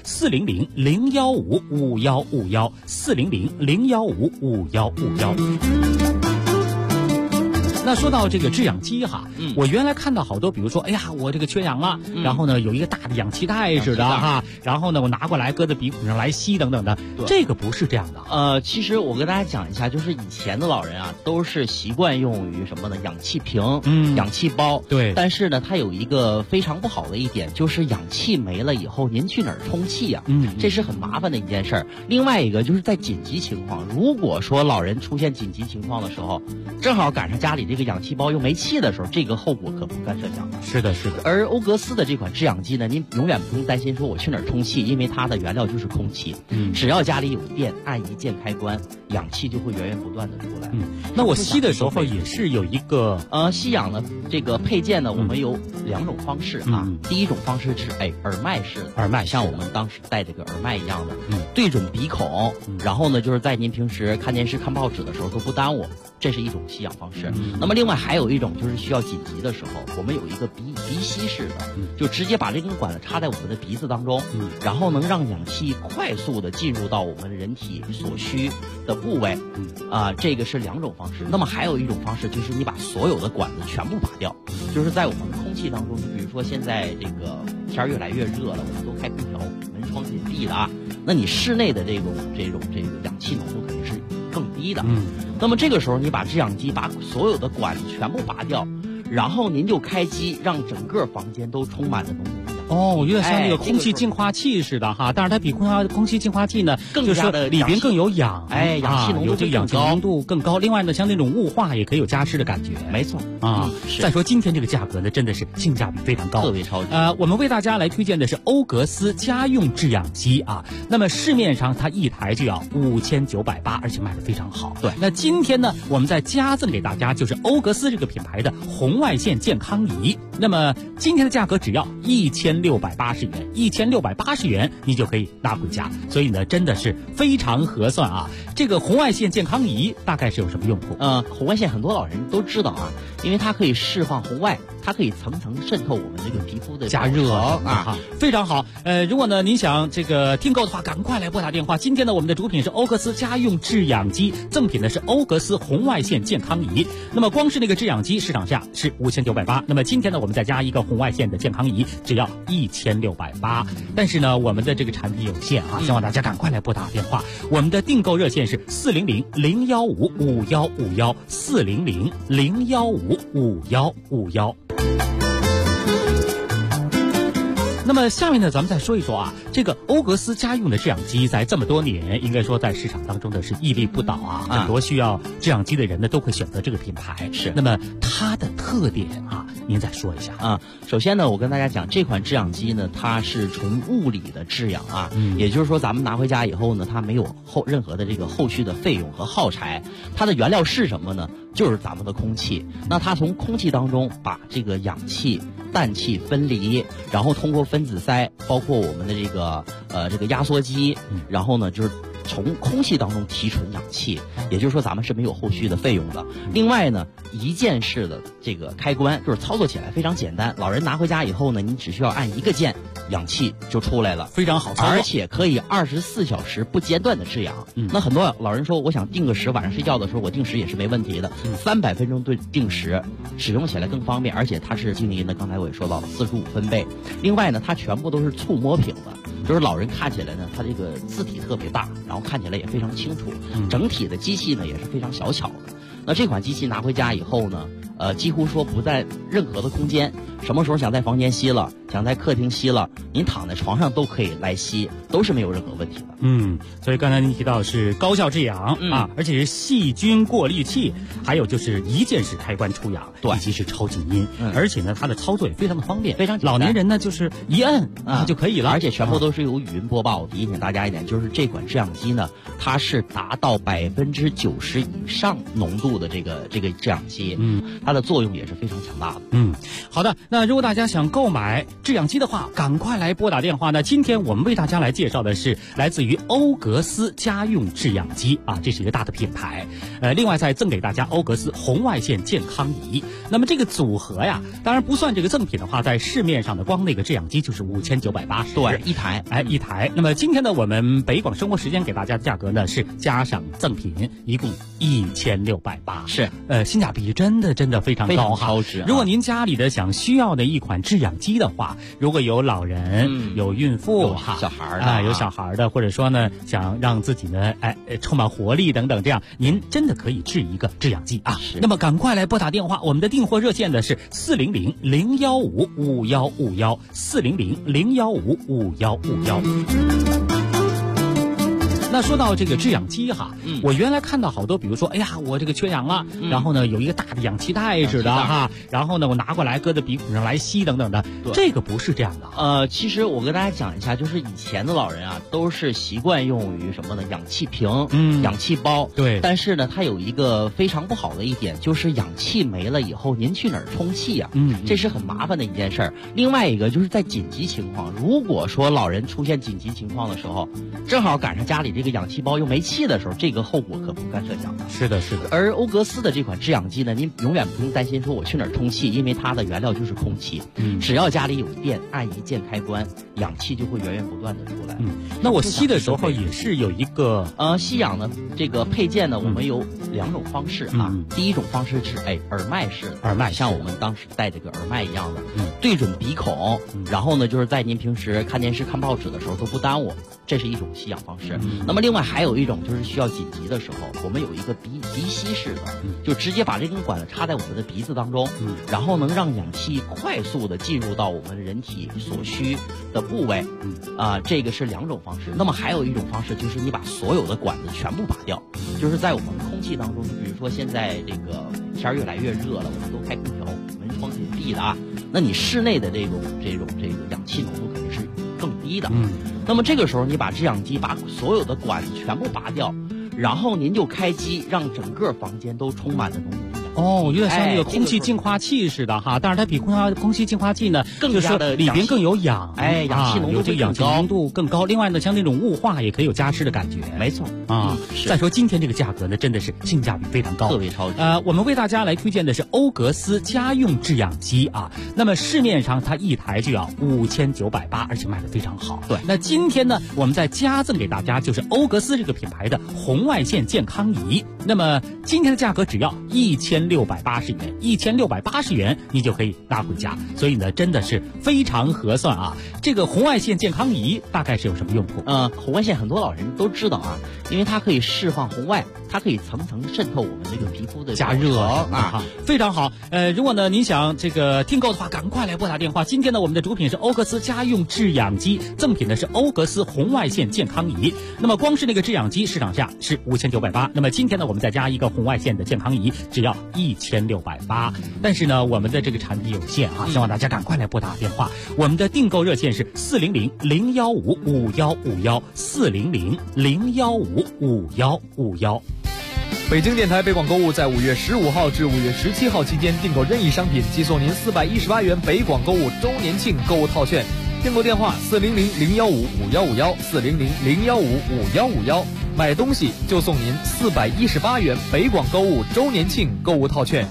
400-015-5151，400-015-5151。那说到这个制氧机哈，我原来看到好多，比如说，哎呀，我这个缺氧了，然后呢有一个大的氧气袋似的哈，然后呢我拿过来搁在鼻孔上来吸等等的，这个不是这样的。 其实我跟大家讲一下，就是以前的老人啊，都是习惯用于什么呢？氧气瓶、氧气包。对。但是呢，它有一个非常不好的一点，就是氧气没了以后，您去哪儿充气呀？这是很麻烦的一件事儿。另外一个就是在紧急情况，如果说老人出现紧急情况的时候，正好赶上家里这个氧气包又没气的时候，这个后果可不堪设想。 是的。 而欧格斯的这款制氧机呢，您永远不用担心说我去哪儿充气，因为它的原料就是空气。只要家里有电，按一键开关，氧气就会源源不断的出来。 那我吸的时候也是有一个吸氧的这个配件呢，我们有2种方式啊。第一种方式是耳麦式的， 耳麦像我们当时戴这个耳麦一样的，对准鼻孔，然后呢就是在您平时看电视、看报纸的时候都不耽误，这是一种吸氧方式。那那么另外还有一种就是需要紧急的时候，我们有一个鼻吸式的，就直接把这根管子插在我们的鼻子当中，然后能让氧气快速的进入到我们人体所需的部位，这个是2种方式。那么还有一种方式就是你把所有的管子全部拔掉，就是在我们空气当中，你比如说现在这个天儿越来越热了，我们都开空调，门窗紧闭的啊，那你室内的这个氧气浓度肯定是更低的。那么这个时候你把制氧机把所有的管子全部拔掉，然后您就开机，让整个房间都充满了浓浓的氧气。 有点像那个空气净化器似的哈，但是它比空气净化器呢， 更加的里边更有氧， 氧气浓度有这个氧气浓度更高。另外呢，像那种雾化也可以有加湿的感觉。 没错再说今天这个价格呢，真的是性价比非常高， 特别超值。 我们为大家来推荐的是欧格斯家用制氧机啊。那么市面上它一台就要5980，而且卖得非常好。 对， 那今天呢，我们再加赠给大家就是欧格斯这个品牌的红外线健康仪。那么今天的价格只要1680元，1680元你就可以拿回家，所以呢，真的是非常合算啊。这个红外线健康仪大概是有什么用途？ 红外线很多老人都知道啊，因为它可以释放红外，它可以层层渗透我们这个皮肤的加热啊， 非常好。如果呢您想这个订购的话，赶快来拨打电话。今天呢，我们的主品是欧格斯家用制氧机，赠品呢是欧格斯红外线健康仪。那么光是那个制氧机市场价是5980，那么今天呢，我们再加一个红外线的健康仪，只要1680。但是呢，我们的这个产品有限啊，希望大家赶快来拨打电话。我们的订购热线是400-015-5151，400-015-5151。那么下面呢，咱们再说一说啊，这个欧格斯家用的制氧机在这么多年，应该说在市场当中的是屹立不倒啊。很多需要制氧机的人呢，都会选择这个品牌。 是。 那么它的特点啊，您再说一下啊。首先呢，我跟大家讲，这款制氧机呢，它是纯物理的制氧啊，也就是说咱们拿回家以后呢，它没有任何的这个后续的费用和耗材。它的原料是什么呢？就是咱们的空气。那它从空气当中把这个氧气、氮气分离，然后通过分子塞，包括我们的这个压缩机，然后呢就是从空气当中提纯氧气，也就是说咱们是没有后续的费用的。另外呢，一键式的这个开关就是操作起来非常简单，老人拿回家以后呢，你只需要按一个键，氧气就出来了， 非常好操作， 而且可以24小时不间断的制氧。那很多老人说，我想定个时，晚上睡觉的时候我定时也是没问题的，300分钟对定时，使用起来更方便，而且它是静音的，刚才我也说到了45分贝。另外呢，它全部都是触摸屏的，就是老人看起来呢，它这个字体特别大，然后看起来也非常清楚，整体的机器呢也是非常小巧的。那这款机器拿回家以后呢，几乎说不在任何的空间，什么时候想在房间吸了，想在客厅吸了，您躺在床上都可以来吸，都是没有任何问题的。 所以刚才您提到是高效制氧啊，而且是细菌过滤器，还有就是一键式开关出氧，以及是超静音，而且呢它的操作也非常的方便， 非常简单。 老年人呢就是一摁就可以了， 而且全部都是由语音播报。提醒大家一点，就是这款制氧机呢，它是达到90%以上浓度的这个制氧机，它的作用也是非常强大的。 好的，那如果大家想购买制氧机的话，赶快来拨打电话。那今天我们为大家来介绍的是来自于欧格斯家用制氧机啊，这是一个大的品牌。另外再赠给大家欧格斯红外线健康仪。那么这个组合呀，当然不算这个赠品的话，在市面上的光那个制氧机就是5980， 对，一台， 一台。那么今天呢，我们北广生活时间给大家的价格呢是加上赠品，一共1680， 是， 性价比真的非常高哈， 超值。 如果您家里的需要的一款制氧机的话，如果有老人、有孕妇、 有小孩的有小孩的，或者说呢想让自己呢充满活力等等，这样您真的可以制一个制氧机啊。那么赶快来拨打电话，我们的订货热线呢是400-015-5151，400-015-5151。那说到这个制氧机哈，我原来看到好多，比如说，哎呀，我这个缺氧了，然后呢有一个大的氧气袋似的哈，然后呢我拿过来搁在鼻孔上来吸等等的，这个不是这样的。 其实我跟大家讲一下，就是以前的老人啊，都是习惯用于什么呢？氧气瓶、氧气包。 对。 但是呢，它有一个非常不好的一点，就是氧气没了以后，您去哪儿充气呀？这是很麻烦的一件事儿。另外一个就是在紧急情况，如果说老人出现紧急情况的时候，正好赶上家里这个氧气包又没气的时候，这个后果可不堪设想。 是的，是的。 而欧格斯的这款制氧机呢，您永远不用担心说我去哪儿充气，因为它的原料就是空气。只要家里有电，按一键开关，氧气就会源源不断的出来。 那我吸的时候也是有一个吸氧的这个配件呢，我们有2种方式啊。第一种方式是耳麦式的， 耳麦像我们当时戴这个耳麦一样的，对准鼻孔，然后呢就是在您平时看电视看报纸的时候都不耽误，这是一种吸氧方式。那么另外还有一种就是需要紧急的时候，我们有一个鼻吸式的，就直接把这根管子插在我们的鼻子当中，然后能让氧气快速的进入到我们人体所需的部位。这个是2种方式。那么还有一种方式就是你把所有的管子全部拔掉，就是在我们空气当中，比如说现在这个天越来越热了，我们都开空调，门窗紧闭的啊，那你室内的这个氧气浓度肯定是更低的。那么这个时候你把制氧机把所有的管子全部拔掉，然后您就开机，让整个房间都充满了浓浓的氧气。 有点像那个空气净化器似的哈，但是它比空气净化器呢更加的里边更有氧， 氧气浓度有这个氧气浓度更高。另外呢，像那种雾化也可以有加湿的感觉。 没错再说今天这个价格呢，真的是性价比非常高， 特别超值。 我们为大家来推荐的是欧格斯家用制氧机啊。那么市面上它一台就要5980，而且卖得非常好。 对， 那今天呢，我们再加赠给大家就是欧格斯这个品牌的红外线健康仪。那么今天的价格只要1680元，1680元你就可以拿回家，所以呢，真的是非常合算啊。这个红外线健康仪大概是有什么用途？ 红外线很多老人都知道啊，因为它可以释放红外，它可以层层渗透我们这个皮肤的加热啊， 非常好。如果呢您想这个订购的话，赶快来拨打电话。今天呢，我们的主品是欧格斯家用制氧机，赠品呢是欧格斯红外线健康仪。那么光是那个制氧机市场价是5980，那么今天呢，我们再加一个红外线的健康仪，只要1680。但是呢，我们的这个产品有限啊，希望大家赶快来拨打电话。我们的订购热线是400-015-5151，400-015-5151。 北京电台北广购物在5月15号至5月17号期间订购任意商品，即送您418元北广购物周年庆购物套券。订购电话400-015-5151，400-015-5151。买东西就送您418元北广购物周年庆购物套券。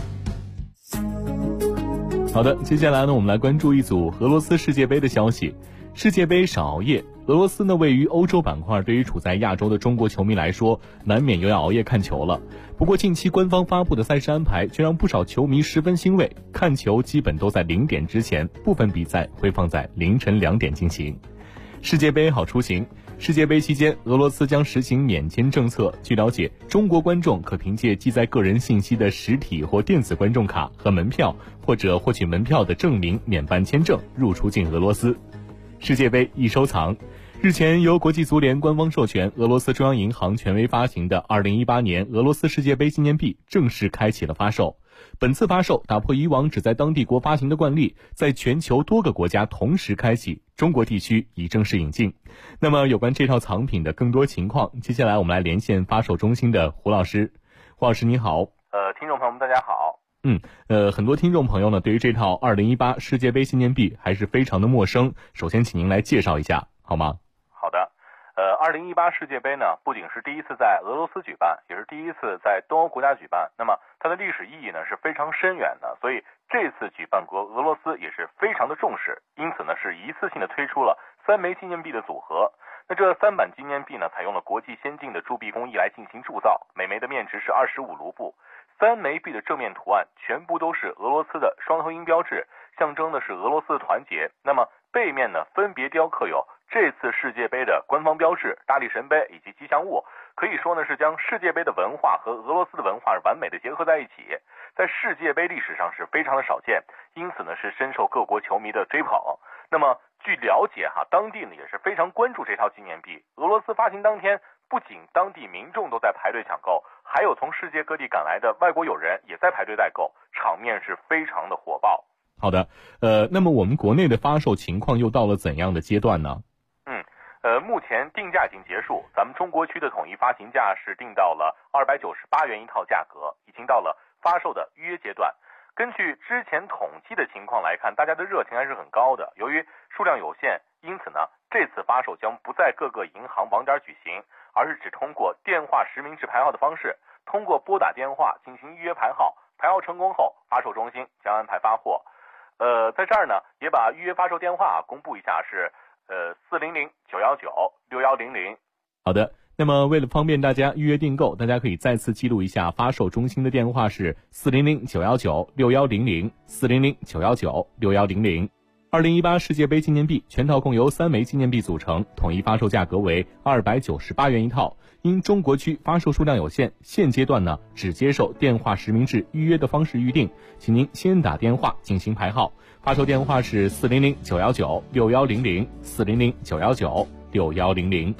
好的，接下来呢，我们来关注一组俄罗斯世界杯的消息。世界杯少熬夜，俄罗斯呢位于欧洲板块，对于处在亚洲的中国球迷来说，难免又要熬夜看球了。不过近期官方发布的赛事安排却让不少球迷十分欣慰，看球基本都在0点之前，部分比赛会放在凌晨2点进行。世界杯好出行。世界杯期间，俄罗斯将实行免签政策。据了解，中国观众可凭借记载个人信息的实体或电子观众卡和门票，或者获取门票的证明免办签证入出境俄罗斯。世界杯易收藏。日前，由国际足联官方授权，俄罗斯中央银行权威发行的2018年俄罗斯世界杯纪念币正式开启了发售。本次发售打破以往只在当地国发行的惯例，在全球多个国家同时开启，中国地区已正式引进。那么有关这套藏品的更多情况，接下来我们来连线发售中心的胡老师。胡老师你好。 听众朋友们大家好。 很多听众朋友呢对于这套2018世界杯纪念币还是非常的陌生，首先请您来介绍一下好吗？ 好的。2018世界杯呢，不仅是第一次在俄罗斯举办，也是第一次在东欧国家举办。那么它的历史意义呢是非常深远的，所以这次举办国俄罗斯也是非常的重视，因此呢是一次性的推出了3枚纪念币的组合。那这3版纪念币呢，采用了国际先进的铸币工艺来进行铸造，每枚的面值是25卢布。3枚币的正面图案全部都是俄罗斯的双头鹰标志，象征的是俄罗斯的团结。那么背面呢，分别雕刻有这次世界杯的官方标志、大力神杯以及吉祥物，可以说呢是将世界杯的文化和俄罗斯的文化完美的结合在一起，在世界杯历史上是非常的少见，因此呢是深受各国球迷的追捧。那么据了解当地呢也是非常关注这套纪念币。俄罗斯发行当天，不仅当地民众都在排队抢购，还有从世界各地赶来的外国友人也在排队代购，场面是非常的火爆。 好的，那么我们国内的发售情况又到了怎样的阶段呢？ 目前定价已经结束，咱们中国区的统一发行价是定到了298元一套价格，已经到了发售的预约阶段。根据之前统计的情况来看，大家的热情还是很高的。由于数量有限， 因此呢，这次发售将不在各个银行网点举行，而是只通过电话实名制排号的方式，通过拨打电话进行预约排号，排号成功后，发售中心将安排发货。在这儿呢，也把预约发售电话公布一下，是400-919-6100。 好的，那么为了方便大家预约订购，大家可以再次记录一下发售中心的电话是400-919-6100 400-919-6100。2018世界杯纪念币全套共由3枚纪念币组成，统一发售价格为298元一套。因中国区发售数量有限，现阶段呢只接受电话实名制预约的方式预定，请您先打电话进行排号。发售电话是400-919-6100 400-919-6100。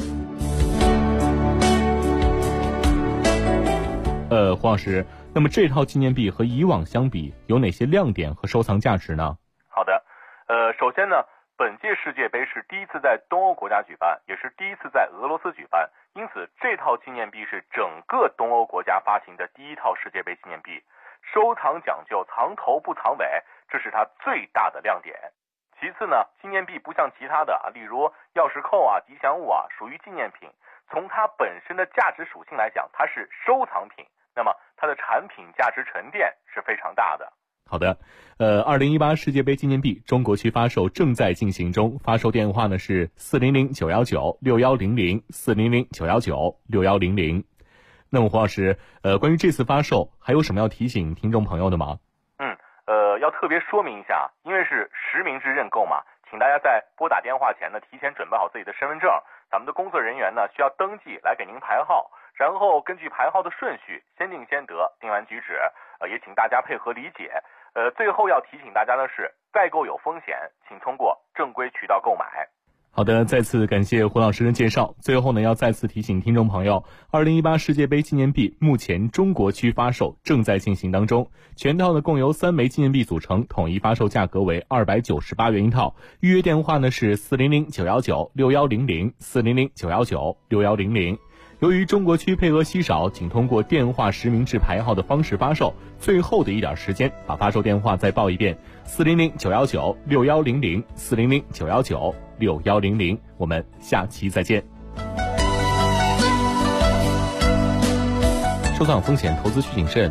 黄老师，那么这套纪念币和以往相比，有哪些亮点和收藏价值呢？ 好的，首先呢，本届世界杯是第一次在东欧国家举办，也是第一次在俄罗斯举办，因此这套纪念币是整个东欧国家发行的第一套世界杯纪念币，收藏讲究藏头不藏尾，这是它最大的亮点。其次呢，纪念币不像其他的例如钥匙扣吉祥物属于纪念品，从它本身的价值属性来讲，它是收藏品，那么它的产品价值沉淀是非常大的。 好的，2018世界杯纪念币中国区发售正在进行中，发售电话呢是400-919-6100 400-919-6100。那么黄老师，关于这次发售还有什么要提醒听众朋友的吗？ 要特别说明一下，因为是实名制认购嘛，请大家在拨打电话前呢，提前准备好自己的身份证，咱们的工作人员呢需要登记来给您排号，然后根据排号的顺序先定先得，定完举止，也请大家配合理解。最后要提醒大家的是，代购有风险，请通过正规渠道购买。 好的，再次感谢胡老师的介绍。最后呢，要再次提醒听众朋友，2018世界杯纪念币目前中国区发售正在进行当中，全套呢共由3枚纪念币组成，统一发售价格为298元一套。预约电话呢是400-919-6100 400-919-6100。由于中国区配额稀少，请通过电话实名制排号的方式发售。最后的一点时间，把发售电话再报一遍：400-919-6100 400-919-6100。我们下期再见。收藏风险，投资需谨慎。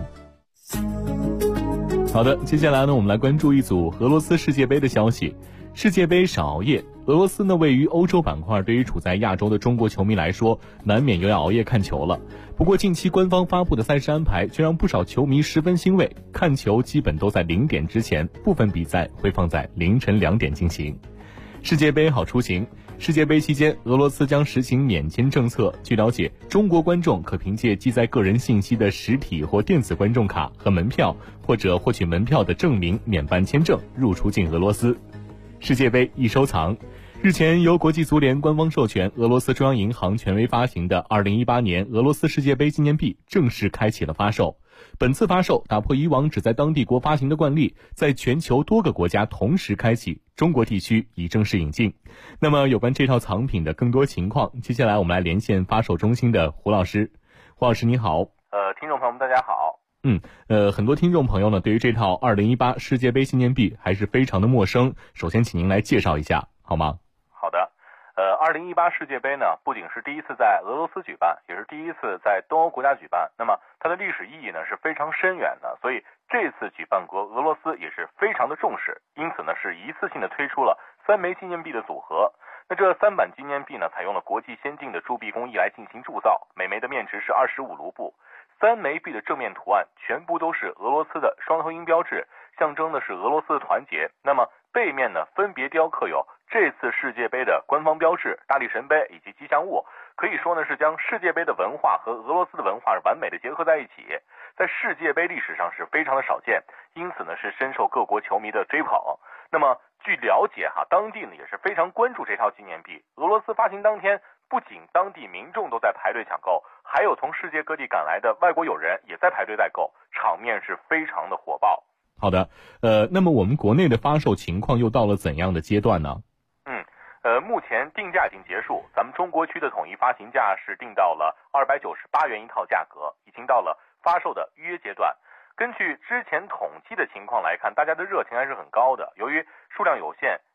好的，接下来呢，我们来关注一组俄罗斯世界杯的消息。世界杯少熬夜，俄罗斯呢位于欧洲板块，对于处在亚洲的中国球迷来说，难免又要熬夜看球了。不过近期官方发布的赛事安排却让不少球迷十分欣慰，看球基本都在0点之前，部分比赛会放在凌晨2点进行。世界杯好出行。世界杯期间，俄罗斯将实行免签政策。据了解，中国观众可凭借记载个人信息的实体或电子观众卡和门票，或者获取门票的证明免办签证入出境俄罗斯。世界杯易收藏。日前，由国际足联官方授权，俄罗斯中央银行权威发行的2018年俄罗斯世界杯纪念币正式开启了发售。本次发售打破以往只在当地国发行的惯例，在全球多个国家同时开启，中国地区已正式引进。那么有关这套藏品的更多情况，接下来我们来连线发售中心的胡老师。胡老师你好。 听众朋友们大家好。 很多听众朋友呢，对于这套2018世界杯纪念币还是非常的陌生。首先，请您来介绍一下，好吗？ 好的。2018世界杯呢，不仅是第一次在俄罗斯举办，也是第一次在东欧国家举办。那么它的历史意义呢是非常深远的，所以这次举办国俄罗斯也是非常的重视，因此呢是一次性的推出了3枚纪念币的组合。那这3版纪念币呢，采用了国际先进的铸币工艺来进行铸造，每枚的面值是25卢布。3枚币的正面图案全部都是俄罗斯的双头鹰标志，象征的是俄罗斯的团结。那么背面呢，分别雕刻有这次世界杯的官方标志、大力神杯以及吉祥物，可以说呢是将世界杯的文化和俄罗斯的文化完美的结合在一起，在世界杯历史上是非常的少见，因此呢是深受各国球迷的追捧。那么据了解当地呢也是非常关注这套纪念币。俄罗斯发行当天，不仅当地民众都在排队抢购，还有从世界各地赶来的外国友人也在排队代购，场面是非常的火爆。 好的，那么我们国内的发售情况又到了怎样的阶段呢？ 目前定价已经结束，咱们中国区的统一发行价是定到了298元一套价格，已经到了发售的预约阶段。根据之前统计的情况来看，大家的热情还是很高的。由于数量有限，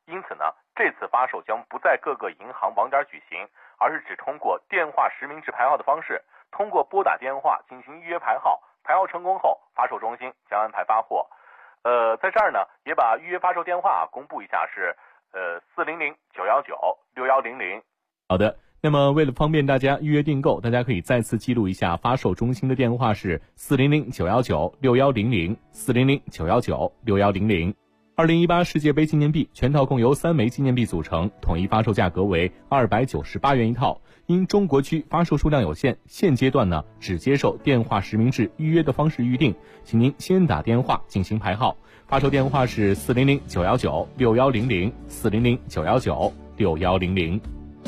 因此呢，这次发售将不在各个银行网点举行，而是只通过电话实名制排号的方式，通过拨打电话进行预约排号，排号成功后，发售中心将安排发货。在这儿呢，也把预约发售电话公布一下，是400-919-6100。 好的，那么为了方便大家预约订购，大家可以再次记录一下发售中心的电话是400-919-6100 400-919-6100。2018世界杯纪念币全套共由3枚纪念币组成，统一发售价格为298元一套。因中国区发售数量有限，现阶段呢只接受电话实名制预约的方式预定，请您先打电话进行排号。发售电话是400-919-6100 400-919-6100。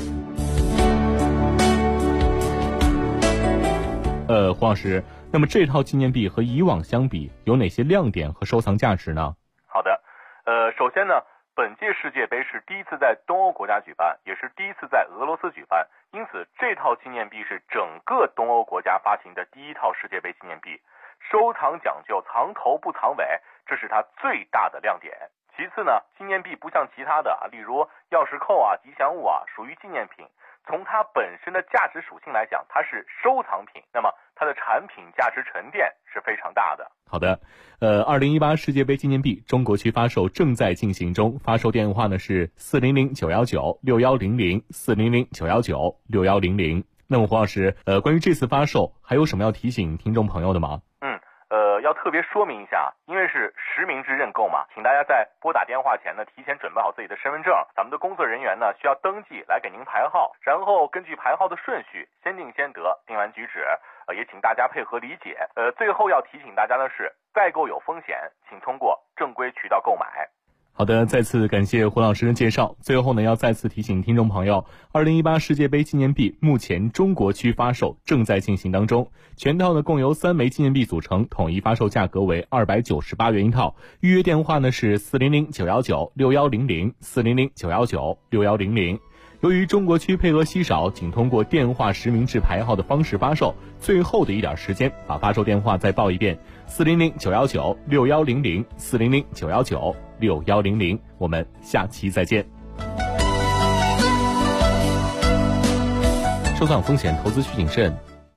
黄老师，那么这套纪念币和以往相比有哪些亮点和收藏价值呢？ 好的，首先呢，本届世界杯是第一次在东欧国家举办，也是第一次在俄罗斯举办，因此这套纪念币是整个东欧国家发行的第一套世界杯纪念币，收藏讲究藏头不藏尾，这是它最大的亮点。其次呢，纪念币不像其他的例如钥匙扣吉祥物属于纪念品，从它本身的价值属性来讲，它是收藏品，那么它的产品价值沉淀是非常大的。 好的，2018世界杯纪念币中国区发售正在进行中，发售电话呢是400-919-6100 400-919-6100。那么黄老师，关于这次发售还有什么要提醒听众朋友的吗？ 要特别说明一下，因为是实名制认购嘛，请大家在拨打电话前呢，提前准备好自己的身份证，咱们的工作人员呢需要登记来给您排号，然后根据排号的顺序，先定先得，定完举止，也请大家配合理解。最后要提醒大家的是，代购有风险，请通过正规渠道购买。 好的，再次感谢胡老师的介绍。最后呢，要再次提醒听众朋友，2018世界杯纪念币目前中国区发售正在进行当中，全套呢共由3枚纪念币组成，统一发售价格为298元一套。预约电话呢是400-919-6100 400-919-6100。由于中国区配额稀少，仅通过电话实名制排号的方式发售，最后的一点时间，把发售电话再报一遍：400-919-6100 400-919-6100。我们下期再见。收藏风险，投资需谨慎。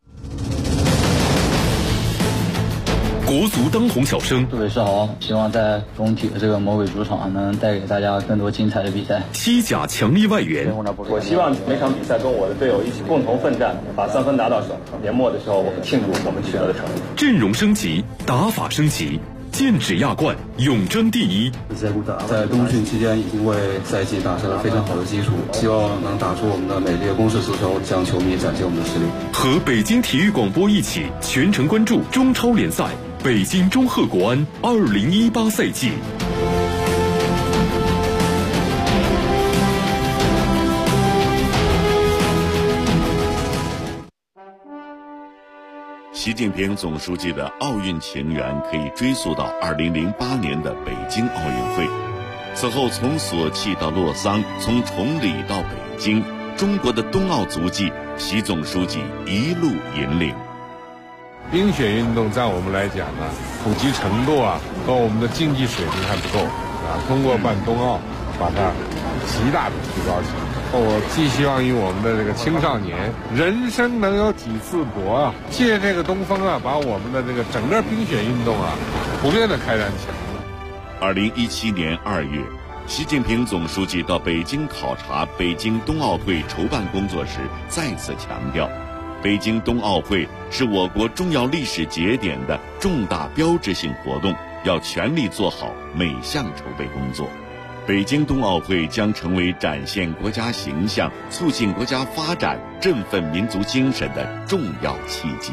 国足当红小生， 杜伟是好，希望在中体的这个魔鬼主场能带给大家更多精彩的比赛。 西甲强力外援， 我希望每场比赛跟我的队友一起共同奋战，把3分拿到手。年末的时候，我们庆祝我们取得的成绩。 阵容升级，打法升级，剑指亚冠，永争第一。 在冬训期间已经为赛季打下了非常好的基础，希望能打出我们的美丽的攻势足球，向球迷展现我们的实力。 和北京体育广播一起全程关注中超联赛。北京中赫国安2018赛季。 习近平总书记的奥运情缘可以追溯到2008年的北京奥运会。此后，从索契到洛桑，从崇礼到北京，中国的冬奥足迹，习总书记一路引领。 冰雪运动在我们来讲普及程度和我们的竞技水平还不够通过办冬奥把它极大的提高起来。我寄希望于我们的这个青少年，人生能有几次搏借这个东风把我们的这个整个冰雪运动普遍的开展起来。 2017年2月，习近平总书记到北京考察北京冬奥会筹办工作时，再次强调，北京冬奥会是我国重要历史节点的重大标志性活动，要全力做好每项筹备工作。北京冬奥会将成为展现国家形象、促进国家发展、振奋民族精神的重要契机。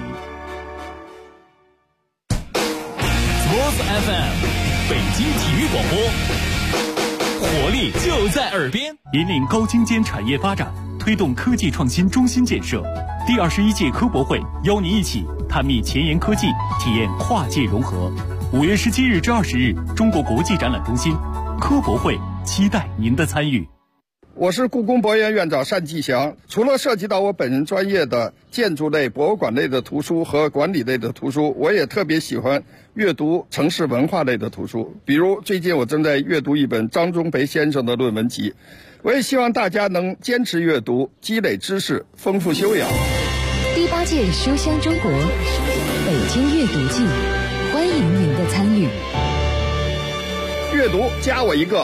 Sports FM， 北京体育广播，活力就在耳边， 引领高精尖产业发展，推动科技创新中心建设。第21届科博会邀您一起探秘前沿科技，体验跨界融合。5月17日至20日，中国国际展览中心科博会，期待您的参与。 我是故宫博物院院长单霁翔。除了涉及到我本人专业的建筑类、博物馆类的图书和管理类的图书，我也特别喜欢阅读城市文化类的图书。比如最近我正在阅读一本张忠培先生的论文集。我也希望大家能坚持阅读，积累知识，丰富修养。 第8届书香中国北京阅读季，欢迎您的参与。 阅读加我一个。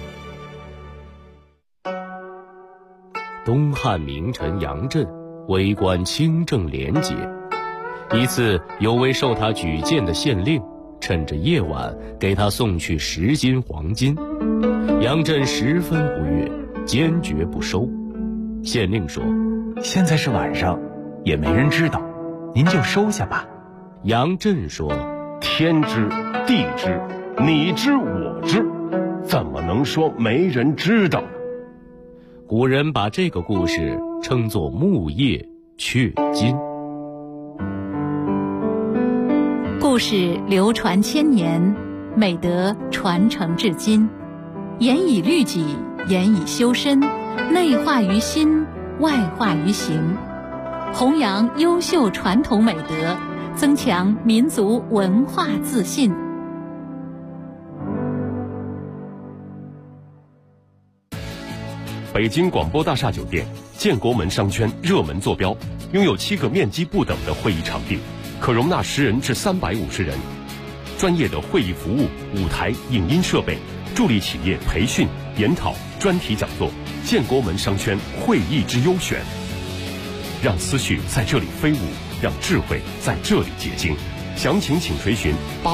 东汉名臣杨震为官清正廉洁，一次有位受他举荐的县令趁着夜晚给他送去10斤黄金，杨震十分不悦，坚决不收。县令说： 现在是晚上，也没人知道，您就收下吧。 杨震说： 天知地知，你知我知，怎么能说没人知道呢？ 古人把这个故事称作木叶雀金。 故事流传千年，美德传承至今，严以律己，严以修身，内化于心，外化于行，弘扬优秀传统美德，增强民族文化自信。 北京广播大厦酒店建国门商圈热门坐标，拥有7个面积不等的会议场地，可容纳10人至350人。专业的会议服务、舞台、影音设备，助力企业培训、研讨、专题讲座。建国门商圈会议之优选，让思绪在这里飞舞，让智慧在这里结晶。详情请垂询